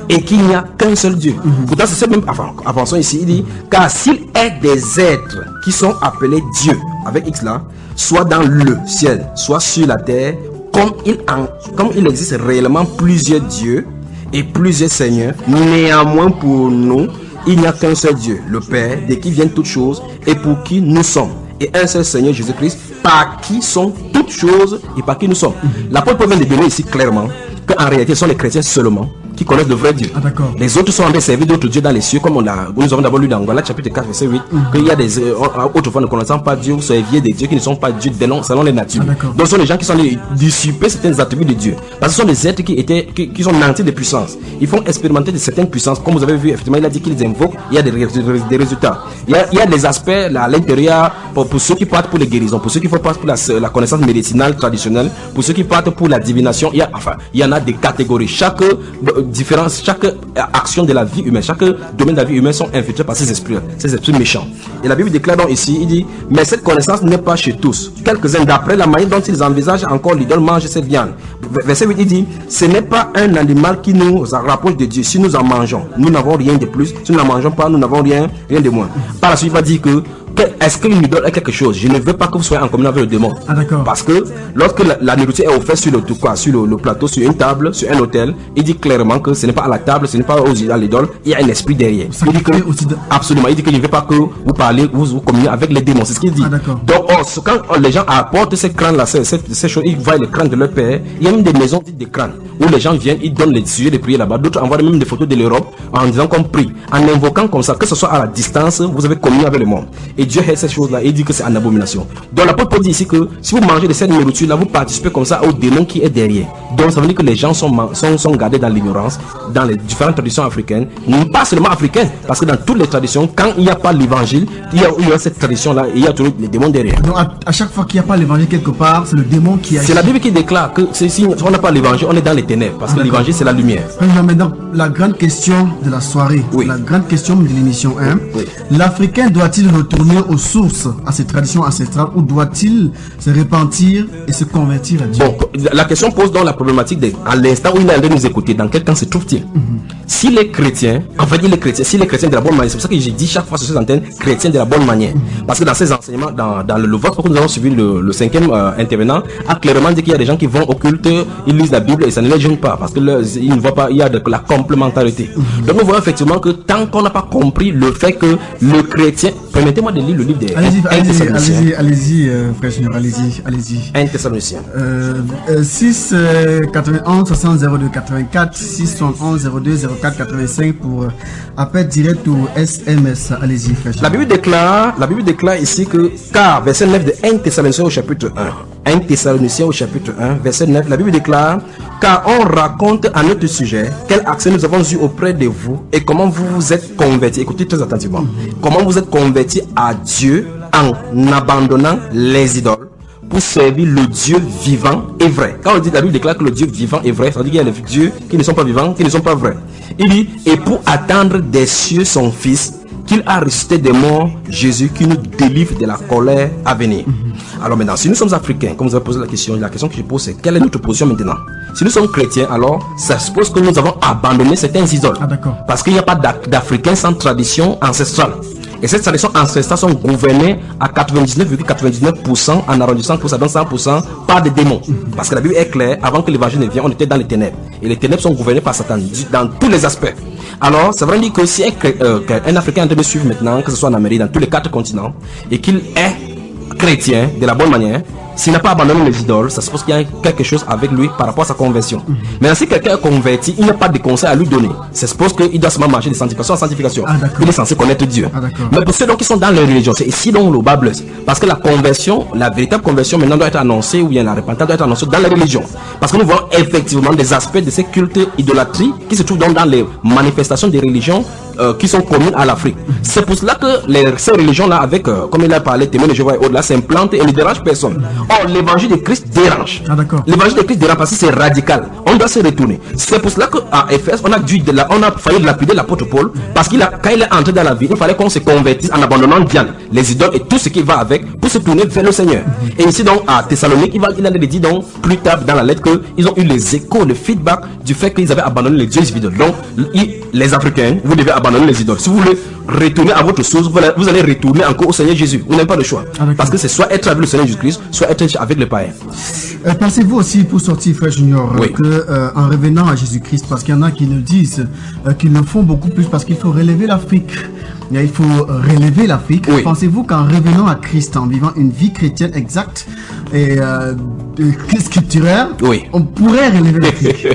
et qu'il n'y a qu'un seul Dieu. Mm-hmm. Pourtant, c'est ce même, enfin, avançons ici, il dit, car s'il est des êtres qui sont appelés Dieu, avec X là, soit dans le ciel, soit sur la terre, comme il, en, comme il existe réellement plusieurs dieux et plusieurs seigneurs, néanmoins pour nous, il n'y a qu'un seul Dieu, le Père, de qui viennent toutes choses et pour qui nous sommes. Et un seul Seigneur Jésus-Christ, par qui sont toutes choses et par qui nous sommes. Mm-hmm. L'apôtre Paul vient de donner ici clairement qu'en réalité, ce sont les chrétiens seulement qui connaissent le vrai Dieu. Ah, les autres sont en train de servir d'autres dieux dans les cieux, comme on a, nous avons d'abord lu dans Galates chapitre quatre, verset huit, mm-hmm. qu'il y a des euh, autrefois ne connaissant pas Dieu, vous serviez des dieux qui ne sont pas Dieu selon les natures. Ah, donc ce sont les gens qui sont allés dissiper certains attributs de Dieu. Parce que ce sont des êtres qui étaient, qui, qui sont nantis de puissance. Ils font expérimenter de certaines puissances. Comme vous avez vu, effectivement, il a dit qu'ils invoquent, il y a des, des résultats. Il y a, il y a des aspects là, à l'intérieur pour, pour ceux qui partent pour les guérisons, pour ceux qui partent pour la, la connaissance médicinale traditionnelle, pour ceux qui partent pour la divination. Il y a, enfin, il y en a des catégories. Chaque euh, différence, chaque action de la vie humaine, chaque domaine de la vie humaine sont infiltrés par ces esprits, ces esprits méchants. Et la Bible déclare donc ici, il dit, mais cette connaissance n'est pas chez tous. Quelques-uns, d'après la manière dont ils envisagent encore l'idole, mangent cette viande. Verset huit, il dit, ce n'est pas un animal qui nous rapproche de Dieu. Si nous en mangeons, nous n'avons rien de plus. Si nous n'en mangeons pas, nous n'avons rien, rien de moins. Par la suite, il va dire que est-ce qu'une idole est quelque chose? Je ne veux pas que vous soyez en communion avec le démon. Ah, parce que lorsque la, la nourriture est offerte sur, le, quoi, sur le, le plateau, sur une table, sur un hôtel, il dit clairement que ce n'est pas à la table, ce n'est pas aux, à l'idole, il y a un esprit derrière. Il dit que, absolument, il dit qu'il ne veut pas que vous parlez, vous, vous communiez avec les démons. C'est ce qu'il dit. Ah, donc, oh, quand oh, les gens apportent ces crânes-là, ces, ces, ces choses, ils voient les crânes de leur père. Il y a même des maisons dites des crânes où les gens viennent, ils donnent les sujets de prier là-bas. D'autres envoient même des photos de l'Europe en disant qu'on prie, en invoquant comme ça, que ce soit à la distance, vous avez communié avec le monde. Et Dieu hait ces choses-là. Il dit que c'est une abomination. Donc l'apôtre Paul dit ici que si vous mangez de cette nourriture là, vous participez comme ça au démon qui est derrière. Donc ça veut dire que les gens sont, sont, sont gardés dans l'ignorance, dans les différentes traditions africaines, non pas seulement africaines, parce que dans toutes les traditions, quand il n'y a pas l'évangile, il y a, il y a cette tradition là, il y a toujours les démons derrière. Donc à, à chaque fois qu'il n'y a pas l'évangile quelque part, c'est le démon qui a... C'est la Bible qui déclare que si on n'a pas l'évangile, on est dans les ténèbres, parce que l'évangile c'est la lumière. Maintenant, la grande question de la soirée, oui. La grande question de l'émission un, oui. L'Africain doit-il retourner aux sources, à ses traditions ancestrales, ou doit-il se repentir et se convertir à Dieu? Bon, la question pose donc la problématique de, à l'instant où il est en train de nous écouter, dans quel camp se trouve-t-il? Mm-hmm. Si les chrétiens, en fait, les chrétiens, si les chrétiens de la bonne manière, c'est pour ça que j'ai dit chaque fois sur ces antennes, chrétiens de la bonne manière. Mm-hmm. Parce que dans ces enseignements, dans, dans le, le vote que nous avons suivi, le, le cinquième euh, intervenant a clairement dit qu'il y a des gens qui vont au culte, ils lisent la Bible et ça ne les gêne pas, parce que le, ils ne voient pas, il y a de la complémentarité. Mm-hmm. Donc nous voyons effectivement que tant qu'on n'a pas compris le fait que le chrétien, permettez-moi de lire le livre des allez-y, allez-y, allez-y, allez-y, euh, frère Junior, allez-y, allez-y. Un Thessaloniciens. Euh, euh, six quatre-vingt-onze soixante zéro deux quatre-vingt-quatre, six soixante-onze zéro deux zéro quatre quatre-vingt-cinq pour euh, appel direct ou S M S. Allez-y, frère Junior. La Bible déclare, la Bible déclare ici que, car, verset neuf de un Thessaloniciens au chapitre un. un Thessaloniciens au chapitre un, verset neuf, la Bible déclare, car on raconte à notre sujet quel accès nous avons eu auprès de vous et comment vous vous êtes convertis. Écoutez très attentivement. Mm-hmm. Comment vous êtes convertis à Dieu en abandonnant les idoles pour servir le Dieu vivant et vrai. Quand on dit, la Bible déclare que le Dieu vivant est vrai, ça veut dire qu'il y a les dieux qui ne sont pas vivants, qui ne sont pas vrais. Il dit, et pour attendre des cieux son Fils, qu'il a ressuscité des morts, Jésus qui nous délivre de la colère à venir. Mm-hmm. Alors maintenant, si nous sommes africains, comme vous avez posé la question, la question que je pose, c'est quelle est notre position maintenant? Si nous sommes chrétiens, alors ça suppose que nous avons abandonné certains idoles. Ah, parce qu'il n'y a pas d'Africains sans tradition ancestrale. Et ces traditions ancestrales sont gouvernées à quatre-vingt-dix-neuf virgule quatre-vingt-dix-neuf pour cent en arrondissant pour ça donne cent pour cent par des démons. Mm-hmm. Parce que la Bible est claire, avant que l'évangile ne vienne, on était dans les ténèbres. Et les ténèbres sont gouvernées par Satan dans tous les aspects. Alors, ça veut dire que si un, euh, un Africain est en train de suivre maintenant, que ce soit en Amérique, dans tous les quatre continents, et qu'il est chrétien de la bonne manière, s'il n'a pas abandonné les idoles, ça suppose qu'il y a quelque chose avec lui par rapport à sa conversion. Mm-hmm. Mais si quelqu'un est converti, il n'a pas de conseil à lui donner. Ça suppose qu'il doit seulement marcher de sanctification en sanctification. Ah, il est censé connaître Dieu. Ah, mais pour ceux donc qui sont dans les religions, c'est ici donc le bas blesse. Parce que la conversion, la véritable conversion maintenant doit être annoncée, ou bien la repentance doit être annoncée dans les religions. Parce que nous voyons effectivement des aspects de ces cultes idolâtries qui se trouvent donc dans les manifestations des religions euh, qui sont communes à l'Afrique. C'est pour cela que les, ces religions-là, avec, euh, comme il a parlé, témoins de Jéhovah et au-delà, s'implantent et ne dérangent personne. Or, l'évangile de Christ dérange. Ah, d'accord. L'évangile de Christ dérange parce que c'est radical. On doit se retourner. C'est pour cela qu'à Éphèse, on a dû de la, on a failli lapider l'apôtre Paul parce qu'il a, quand il est entré dans la vie, il fallait qu'on se convertisse en abandonnant Diane, les idoles et tout ce qui va avec pour se tourner vers le Seigneur. Mm-hmm. Et ici, donc, à Thessalonique, il, va, il a dit donc, plus tard dans la lettre qu'ils ont eu les échos, le feedback du fait qu'ils avaient abandonné les dieux idoles. Donc, les Africains, vous devez abandonner les idoles. Si vous voulez retourner à votre source, vous allez retourner encore au Seigneur Jésus. Vous n'avez pas de choix. Ah, parce que c'est soit être avec le Seigneur Jésus-Christ, soit être avec les païens. Euh, Pensez-vous aussi, pour sortir, frère Junior, oui. que euh, en revenant à Jésus-Christ, parce qu'il y en a qui nous disent euh, qu'ils le font beaucoup plus parce qu'il faut relever l'Afrique. Il faut relever l'Afrique. Oui. Pensez-vous qu'en revenant à Christ, en vivant une vie chrétienne exacte et euh, scripturaire, oui. on pourrait relever l'Afrique?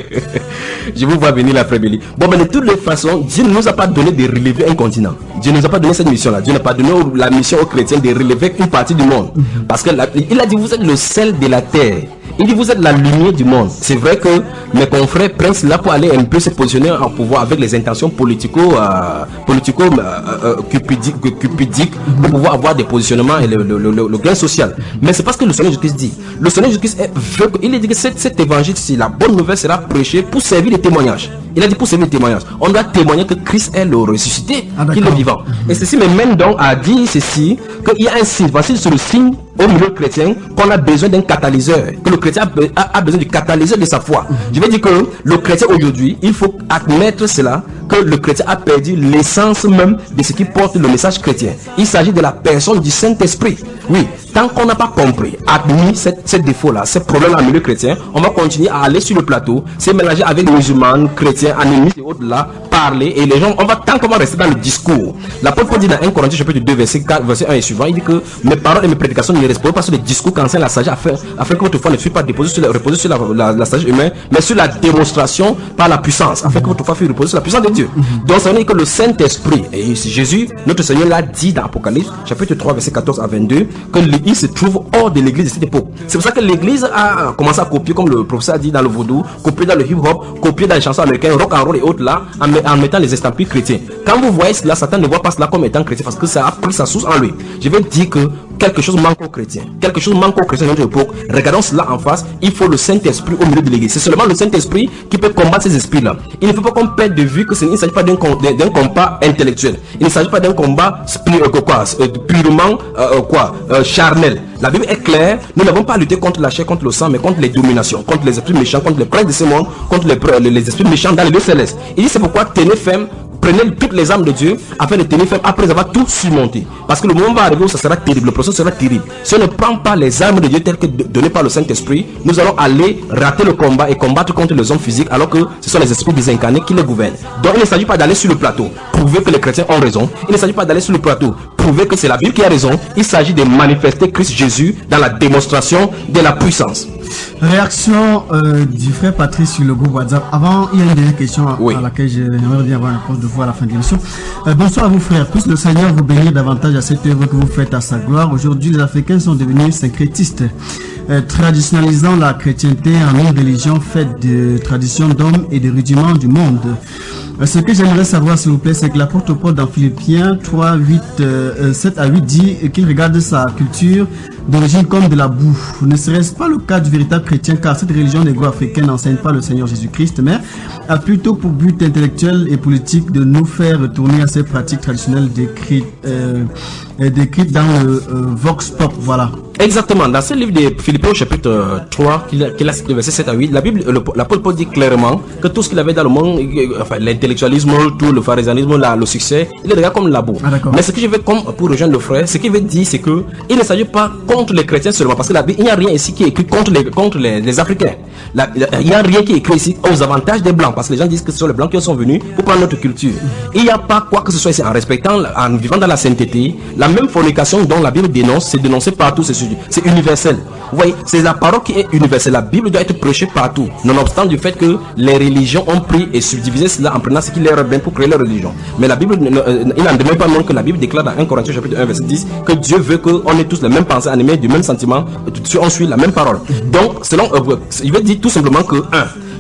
Je vous vois venir la frère Béli. Bon, mais de toutes les façons, Dieu ne nous a pas donné de relever un continent. Dieu ne nous a pas donné cette mission-là. Dieu n'a pas donné la mission aux chrétiens de relever une partie du monde. Mm-hmm. Parce qu'il a dit, vous êtes le sel de la terre. Il dit, vous êtes la lumière du monde. C'est vrai que mes confrères prennent cela pour aller un peu se positionner en pouvoir avec les intentions politico, euh, politico euh, euh, cupidiques, cupidiques pour pouvoir avoir des positionnements et le, le, le, le, le gain social. Mais c'est parce que le Seigneur Jésus-Christ dit. Le Seigneur Jésus-Christ veut, il dit que cet, cet évangile, si la bonne nouvelle sera prêchée pour servir de témoignage. Il a dit pour servir de témoignage. On doit témoigner que Christ est le ressuscité, ah, qu'il est vivant. Et ceci me mène donc à dire ceci, qu'il y a un signe. Voici sur le signe au milieu chrétien qu'on a besoin d'un catalyseur, que le chrétien a, a besoin du catalyseur de sa foi. Je veux dire que le chrétien aujourd'hui, il faut admettre cela, que le chrétien a perdu l'essence même de ce qui porte le message chrétien. Il s'agit de la personne du Saint-Esprit. Oui, tant qu'on n'a pas compris, admis ce défaut-là, ce problème dans le milieu chrétien, on va continuer à aller sur le plateau, se mélanger avec les musulmans, chrétiens, animistes et autres là, parler, et les gens, on va tant qu'on va rester dans le discours. L'apôtre Paul dit dans un Corinthiens chapitre deux, verset quatre, verset un et suivant, il dit que mes paroles et mes prédications ne resteront pas sur les discours qu'enseigne la sagesse, afin, afin que votre foi ne soit pas déposée sur la, reposée sur la, la, la sagesse humaine, mais sur la démonstration par la puissance, afin que votre foi soit reposée sur la puissance de Dieu. Donc ça veut dire que le Saint-Esprit, et Jésus, notre Seigneur l'a dit dans Apocalypse, chapitre trois, verset quatorze à vingt-deux, que il se trouve hors de l'église de cette époque. C'est pour ça que l'église a commencé à copier, comme le professeur a dit dans le vaudou, copier dans le hip-hop, copier dans les chansons américaines, rock and roll et autres là, en, en mettant les estampilles chrétiens. Quand vous voyez cela, Satan ne voit pas cela comme étant chrétien parce que ça a pris sa source en lui. Je vais dire que quelque chose manque aux chrétiens. Quelque chose manque aux chrétiens de notre époque. Regardons cela en face. Il faut le Saint-Esprit au milieu de l'église. C'est seulement le Saint-Esprit qui peut combattre ces esprits-là. Il ne faut pas qu'on perde de vue que ce, il ne s'agit pas d'un combat intellectuel. Il ne s'agit pas d'un combat euh, quoi, euh, purement euh, quoi, euh, charnel. La Bible est claire. Nous n'avons pas à lutter contre la chair, contre le sang, mais contre les dominations, contre les esprits méchants, contre les princes de ce monde, contre les, les esprits méchants dans les lieux célestes. Il dit c'est pourquoi tenez ferme. Prenez toutes les armes de Dieu afin de tenir ferme après avoir tout surmonté. Parce que le moment va arriver où ça sera terrible, le processus sera terrible. Si on ne prend pas les armes de Dieu telles que données par le Saint-Esprit, nous allons aller rater le combat et combattre contre les hommes physiques alors que ce sont les esprits désincarnés qui les gouvernent. Donc il ne s'agit pas d'aller sur le plateau, prouver que les chrétiens ont raison. Il ne s'agit pas d'aller sur le plateau, prouver que c'est la Bible qui a raison. Il s'agit de manifester Christ Jésus dans la démonstration de la puissance. Réaction euh, du frère Patrice sur le groupe WhatsApp. Avant, il y a une dernière question à, oui. à laquelle j'aimerais bien avoir une réponse de vous à la fin de l'émission. Euh, bonsoir à vous frères. Puisse le Seigneur vous bénir davantage à cette œuvre que vous faites à sa gloire. Aujourd'hui, les Africains sont devenus syncrétistes, euh, traditionnalisant la chrétienté en une religion faite de traditions d'hommes et de rudiments du monde. Euh, ce que j'aimerais savoir, s'il vous plaît, c'est que l'apôtre Paul dans Philippiens trois, huit, euh, sept à huit dit qu'il regarde sa culture d'origine comme de la boue. Ne serait-ce pas le cas du véritable chrétien, car cette religion négro-africaine n'enseigne pas le Seigneur Jésus-Christ, mais a plutôt pour but intellectuel et politique de nous faire retourner à ces pratiques traditionnelles décrites, euh, décrites dans le euh, Vox Pop. Voilà. Exactement. Dans ce livre de Philippiens au chapitre trois, qu'il a, qu'il a cité verset sept à huit, la Bible, l'apôtre Paul dit clairement que tout ce qu'il avait dans le monde, enfin l'intellectualisme, tout le pharisanisme, la, le succès, il le regarde comme la boue. Ah, mais ce que je veux, comme pour rejoindre le frère, ce qu'il veut dire, c'est que il ne s'agit pas contre les chrétiens seulement, parce que la Bible, il n'y a rien ici qui est écrit contre les, contre les, les Africains. La, il n'y a rien qui est écrit ici aux avantages des Blancs, parce que les gens disent que ce sont les Blancs qui sont venus pour prendre notre culture. Il n'y a pas quoi que ce soit ici, en respectant, en vivant dans la sainteté, la même fornication dont la Bible dénonce, c'est dénoncé partout, c'est c'est universel. Vous voyez, c'est la parole qui est universelle. La Bible doit être prêchée partout, nonobstant du fait que les religions ont pris et subdivisé cela en prenant ce qui leur est bien pour créer leur religion. Mais la Bible, il n'en demeure pas moins que la Bible déclare dans un Corinthiens chapitre un verset dix que Dieu veut qu'on ait tous les mêmes pensées, animés du même sentiment, on suit la même parole. Donc, selon, euh, il veut dire tout simplement que un,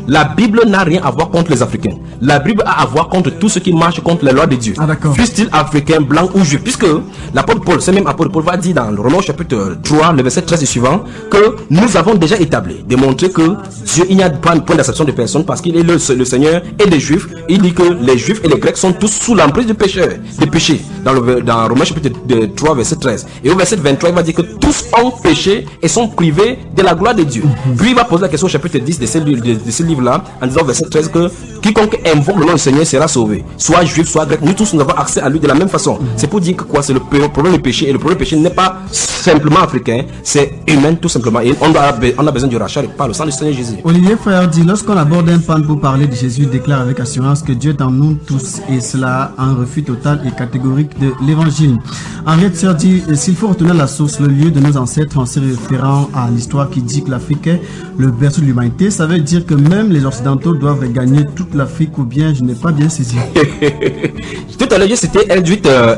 La Bible n'a rien à voir contre les Africains. La Bible a à voir contre tout ce qui marche contre les lois de Dieu. Ah, d'accord. Fût-il africain, blanc ou juif. Puisque l'apôtre Paul, ce même apôtre Paul va dire dans le Romains chapitre trois, le verset treize et suivant, que nous avons déjà établi, démontré que Dieu, il n'y a pas de point d'acception de personne parce qu'il est le, le Seigneur et des Juifs. Il dit que les Juifs et les Grecs sont tous sous l'emprise du péché, des péchés. Dans le dans Romains chapitre trois, verset treize. Et au verset vingt-trois, il va dire que tous ont péché et sont privés de la gloire de Dieu. Mm-hmm. Puis il va poser la question au chapitre dix de ce, de, de ce livre-là, en disant verset treize que quiconque invoque le nom du Seigneur sera sauvé. Soit juif, soit grec. Nous tous, nous avons accès à lui de la même façon. Mm-hmm. C'est pour dire que quoi, c'est le problème du péché. Et le problème du péché n'est pas simplement africain, c'est humain tout simplement. Et on, doit, on a besoin du rachat par le sang du Seigneur Jésus. Olivier Frère dit, lorsqu'on aborde un pan pour parler de Jésus, déclare avec assurance que Dieu est en nous tous, et cela un refus total et catégorique de l'évangile. Henriette Sœur dit, s'il faut retenir la source, le lieu de nos ancêtres en se référant à l'histoire qui dit que l'Afrique est le berceau de l'humanité, ça veut dire que même les Occidentaux doivent gagner toute l'Afrique, ou bien je n'ai pas bien saisi. Tout à l'heure, c'était Eldridge euh,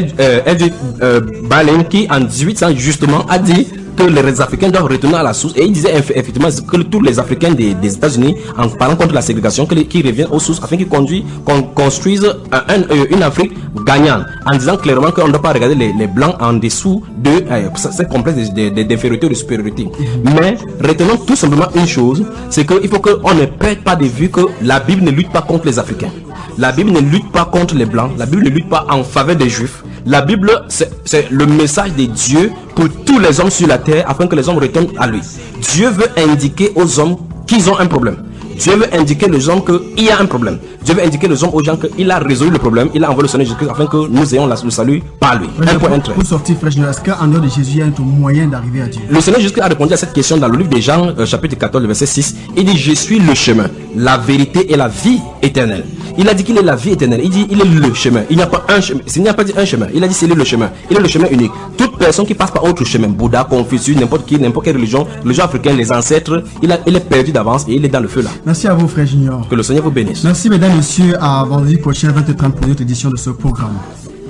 euh, Balen qui en dix-huit cents justement a dit que les Africains doivent retourner à la source, et il disait effectivement que tous les Africains des, des États-Unis, en parlant contre la ségrégation, qui reviennent aux sources afin qu'ils conduisent, qu'on construise un, un, une Afrique gagnante, en disant clairement qu'on ne doit pas regarder les, les blancs en dessous de euh, cette complexe d'infériorité ou de supériorité. Mais retenons tout simplement une chose, c'est qu'il faut qu'on ne perde pas de vue que la Bible ne lutte pas contre les Africains. La Bible ne lutte pas contre les blancs, la Bible ne lutte pas en faveur des Juifs. La Bible, c'est le message de Dieu pour tous les hommes sur la terre afin que les hommes retournent à lui. Dieu veut indiquer aux hommes qu'ils ont un problème. Dieu veut indiquer aux hommes qu'il y a un problème. Dieu veut indiquer aux hommes, aux gens qu'il a résolu le problème. Il a envoyé le Seigneur Jésus afin que nous ayons le salut par lui. Oui, un point, un trait. Pour sortir fraîchement, est-ce qu'en dehors de Jésus, il y a un moyen d'arriver à Dieu? Le Seigneur Jésus a répondu à cette question dans le livre de Jean, euh, chapitre quatorze, verset six. Il dit, je suis le chemin, la vérité et la vie éternelle. Il a dit qu'il est la vie éternelle. Il dit, il est le chemin. Il n'y a pas un chemin. Il n'y a pas dit un chemin. Il a dit, c'est le chemin. Il est le chemin unique. Toute personne qui passe par autre chemin, Bouddha, Confucius, n'importe qui, n'importe quelle religion, religion africaine, les ancêtres, il, a, il est perdu d'avance et il est dans le feu là. Merci à vous, frère Junior. Que le Seigneur vous bénisse. Merci, mesdames, messieurs. À vendredi prochain, vingt heures trente pour notre édition de ce programme.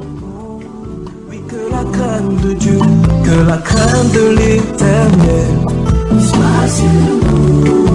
Que la crainte de Dieu, que la crainte de l'Éternel soit sur nous.